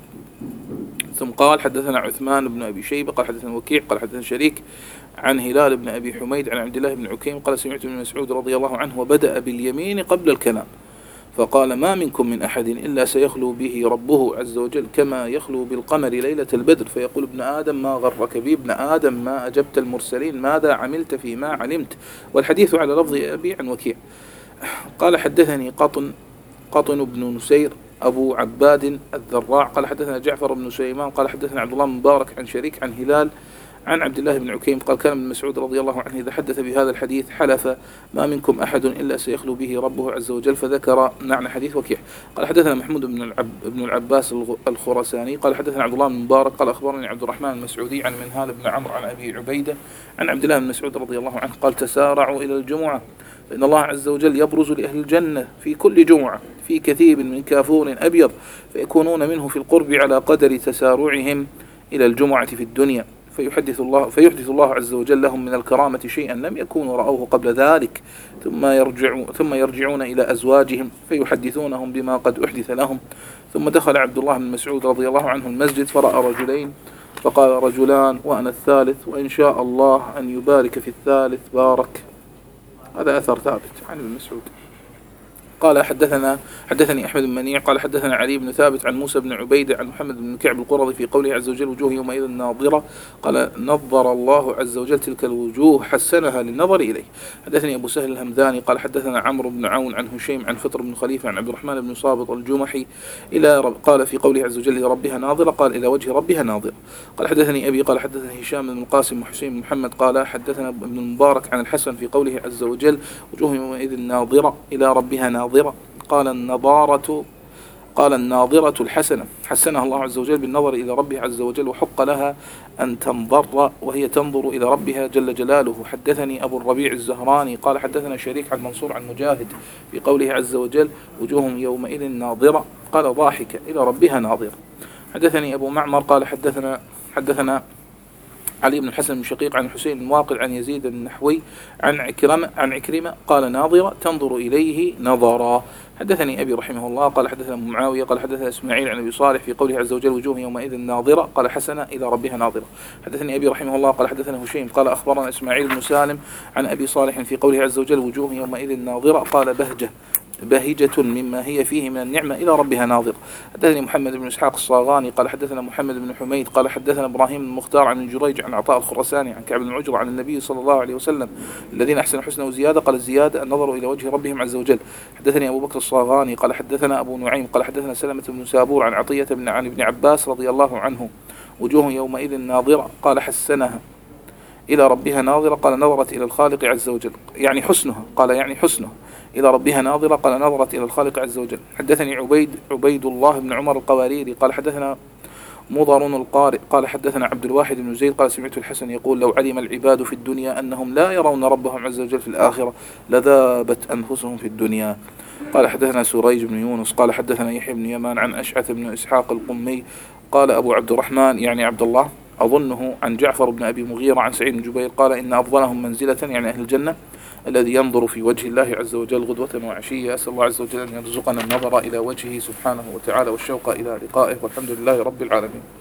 ثم قال حدثنا عثمان بن أبي شيبة قال حدثنا وكيع قال حدثنا شريك عن هلال بن أبي حميد عن عبد الله بن عكيم قال سمعت بن مسعود رضي الله عنه وبدأ باليمين قبل الكلام فقال ما منكم من أحد إلا سيخلو به ربه عز وجل كما يخلو بالقمر ليلة البدر فيقول ابن آدم ما غرك بي ابن آدم ما أجبت المرسلين ماذا عملت فيما علمت. والحديث على لفظ أبي عن وكيع. قال حدثني قطن قطن بن نسير أبو عباد الذراع قال حدثنا جعفر بن سليمان قال حدثنا عبد الله بن مبارك عن شريك عن هلال عن عبد الله بن عكيم قال كان ابن مسعود رضي الله عنه إذا حدث بهذا الحديث حلف ما منكم أحد إلا سيخلو به ربه عز وجل، فذكر معنى حديث وكيع. قال حدثنا محمود بن العب بن العباس الخراساني قال حدثنا عبد الله بن مبارك قال أخبرني عبد الرحمن المسعودي عن منهال بن عمرو عن أبي عبيدة عن عبد الله بن مسعود رضي الله عنه قال تسارعوا إلى الجمعة فإن الله عز وجل يبرز لأهل الجنة في كل جمعة في كثيب من كافور أبيض فيكونون منه في القرب على قدر تسارعهم إلى الجمعة في الدنيا، فيحدث الله فيحدث الله عز وجل لهم من الكرامة شيئا لم يكونوا رأوه قبل ذلك، ثم يرجعون ثم يرجعون إلى أزواجهم فيحدثونهم بما قد أحدث لهم. ثم دخل عبد الله بن مسعود رضي الله عنه المسجد فرأى رجلين فقال رجلان وأنا الثالث وإن شاء الله أن يبارك في الثالث بارك. هذا أثر ثابت عن ابن مسعود. قال حدثنا حدثني أحمد بن منيع قال حدثنا علي بن ثابت عن موسى بن عبيدة عن محمد بن كعب القرظي في قوله عز وجل وجوه يومئذ ناظرة قال نظر الله عز وجل تلك الوجوه حسنها للنظر إليه. حدثني أبو سهل الهمداني قال حدثنا عمرو بن عون عن هشيم عن فطر بن خليفة عن عبد الرحمن بن صابط الجمحي إلى رب قال في قوله عز وجل ربها ناظرة قال إلى وجه ربها ناظرة. قال حدثني أبي قال حدثني هشام بن القاسم وحسين بن محمد قال حدثنا ابن المبارك عن الحسن في قوله عز وجل وجوه يومئذ ناظرة إلى ربها ناظرة قال النظارة قال الناظرة الحسنة حسنها الله عز وجل بالنظر إلى ربها عز وجل وحق لها أن تنظر وهي تنظر إلى ربها جل جلاله. حدثني أبو الربيع الزهراني قال حدثنا شريك عن منصور عن مجاهد في قوله عز وجل وجوه يومئذ ناظرة قال ضاحكة إلى ربها ناظرة. حدثني أبو معمر قال حدثنا حدثنا علي بن الحسن بن شقيق عن حسين بن واقل عن يزيد النحوي عن عكرمة عن عكرمة قال ناظرة تنظر إليه نظرا. حدثني أبي رحمه الله قال حدثنا معاوية قال حدثنا إسماعيل عن أبي صالح في قوله عز وجل وجوه يومئذ ناظرة قال حسنة إلى ربها ناظرة. حدثني أبي رحمه الله قال حدثنا هشيم قال أخبرنا إسماعيل بن سالم عن أبي صالح في قوله عز وجل وجوه يومئذ ناظرة قال بهجة باهجة مما هي فيه من النعمة إلى ربها ناظرة. حدثني محمد بن إسحاق الصاغاني قال حدثنا محمد بن حميد قال حدثنا إبراهيم المختار عن الجريج عن عطاء الخرساني عن كعب بن عجرة عن النبي صلى الله عليه وسلم الذين أحسنوا حسنى وزيادة قال الزيادة النظر إلى وجه ربهم عز وجل. حدثني أبو بكر الصاغاني قال حدثنا أبو نعيم قال حدثنا سلمة بن سابور عن عطية بن عن ابن عباس رضي الله عنه وجوه يومئذ ناظرة قال حسنها إلى ربها ناظرة قال نظرت إلى الخالق عز وجل يعني حسنها قال يعني حسنها إلى ربها ناظرة قال نظرت إلى الخالق عز وجل. حدثني عبيد عبيد الله بن عمر القواريري قال حدثنا مضر القارئ قال حدثنا عبد الواحد بن زيد قال سمعت الحسن يقول لو علم العباد في الدنيا أنهم لا يرون ربهم عز وجل في الآخرة لذابت أنفسهم في الدنيا. قال حدثنا سريج بن يونس قال حدثنا يحيى بن يمان عن أشعث بن إسحاق القمي قال أبو عبد الرحمن يعني عبد الله أظنه عن جعفر بن أبي مغيرة عن سعيد بن جبير قال إن أفضلهم منزلة يعني أهل الجنة الذي ينظر في وجه الله عز وجل غدوة وعشية. أسأل الله عز وجل أن يرزقنا النظر إلى وجهه سبحانه وتعالى والشوق إلى لقائه والحمد لله رب العالمين.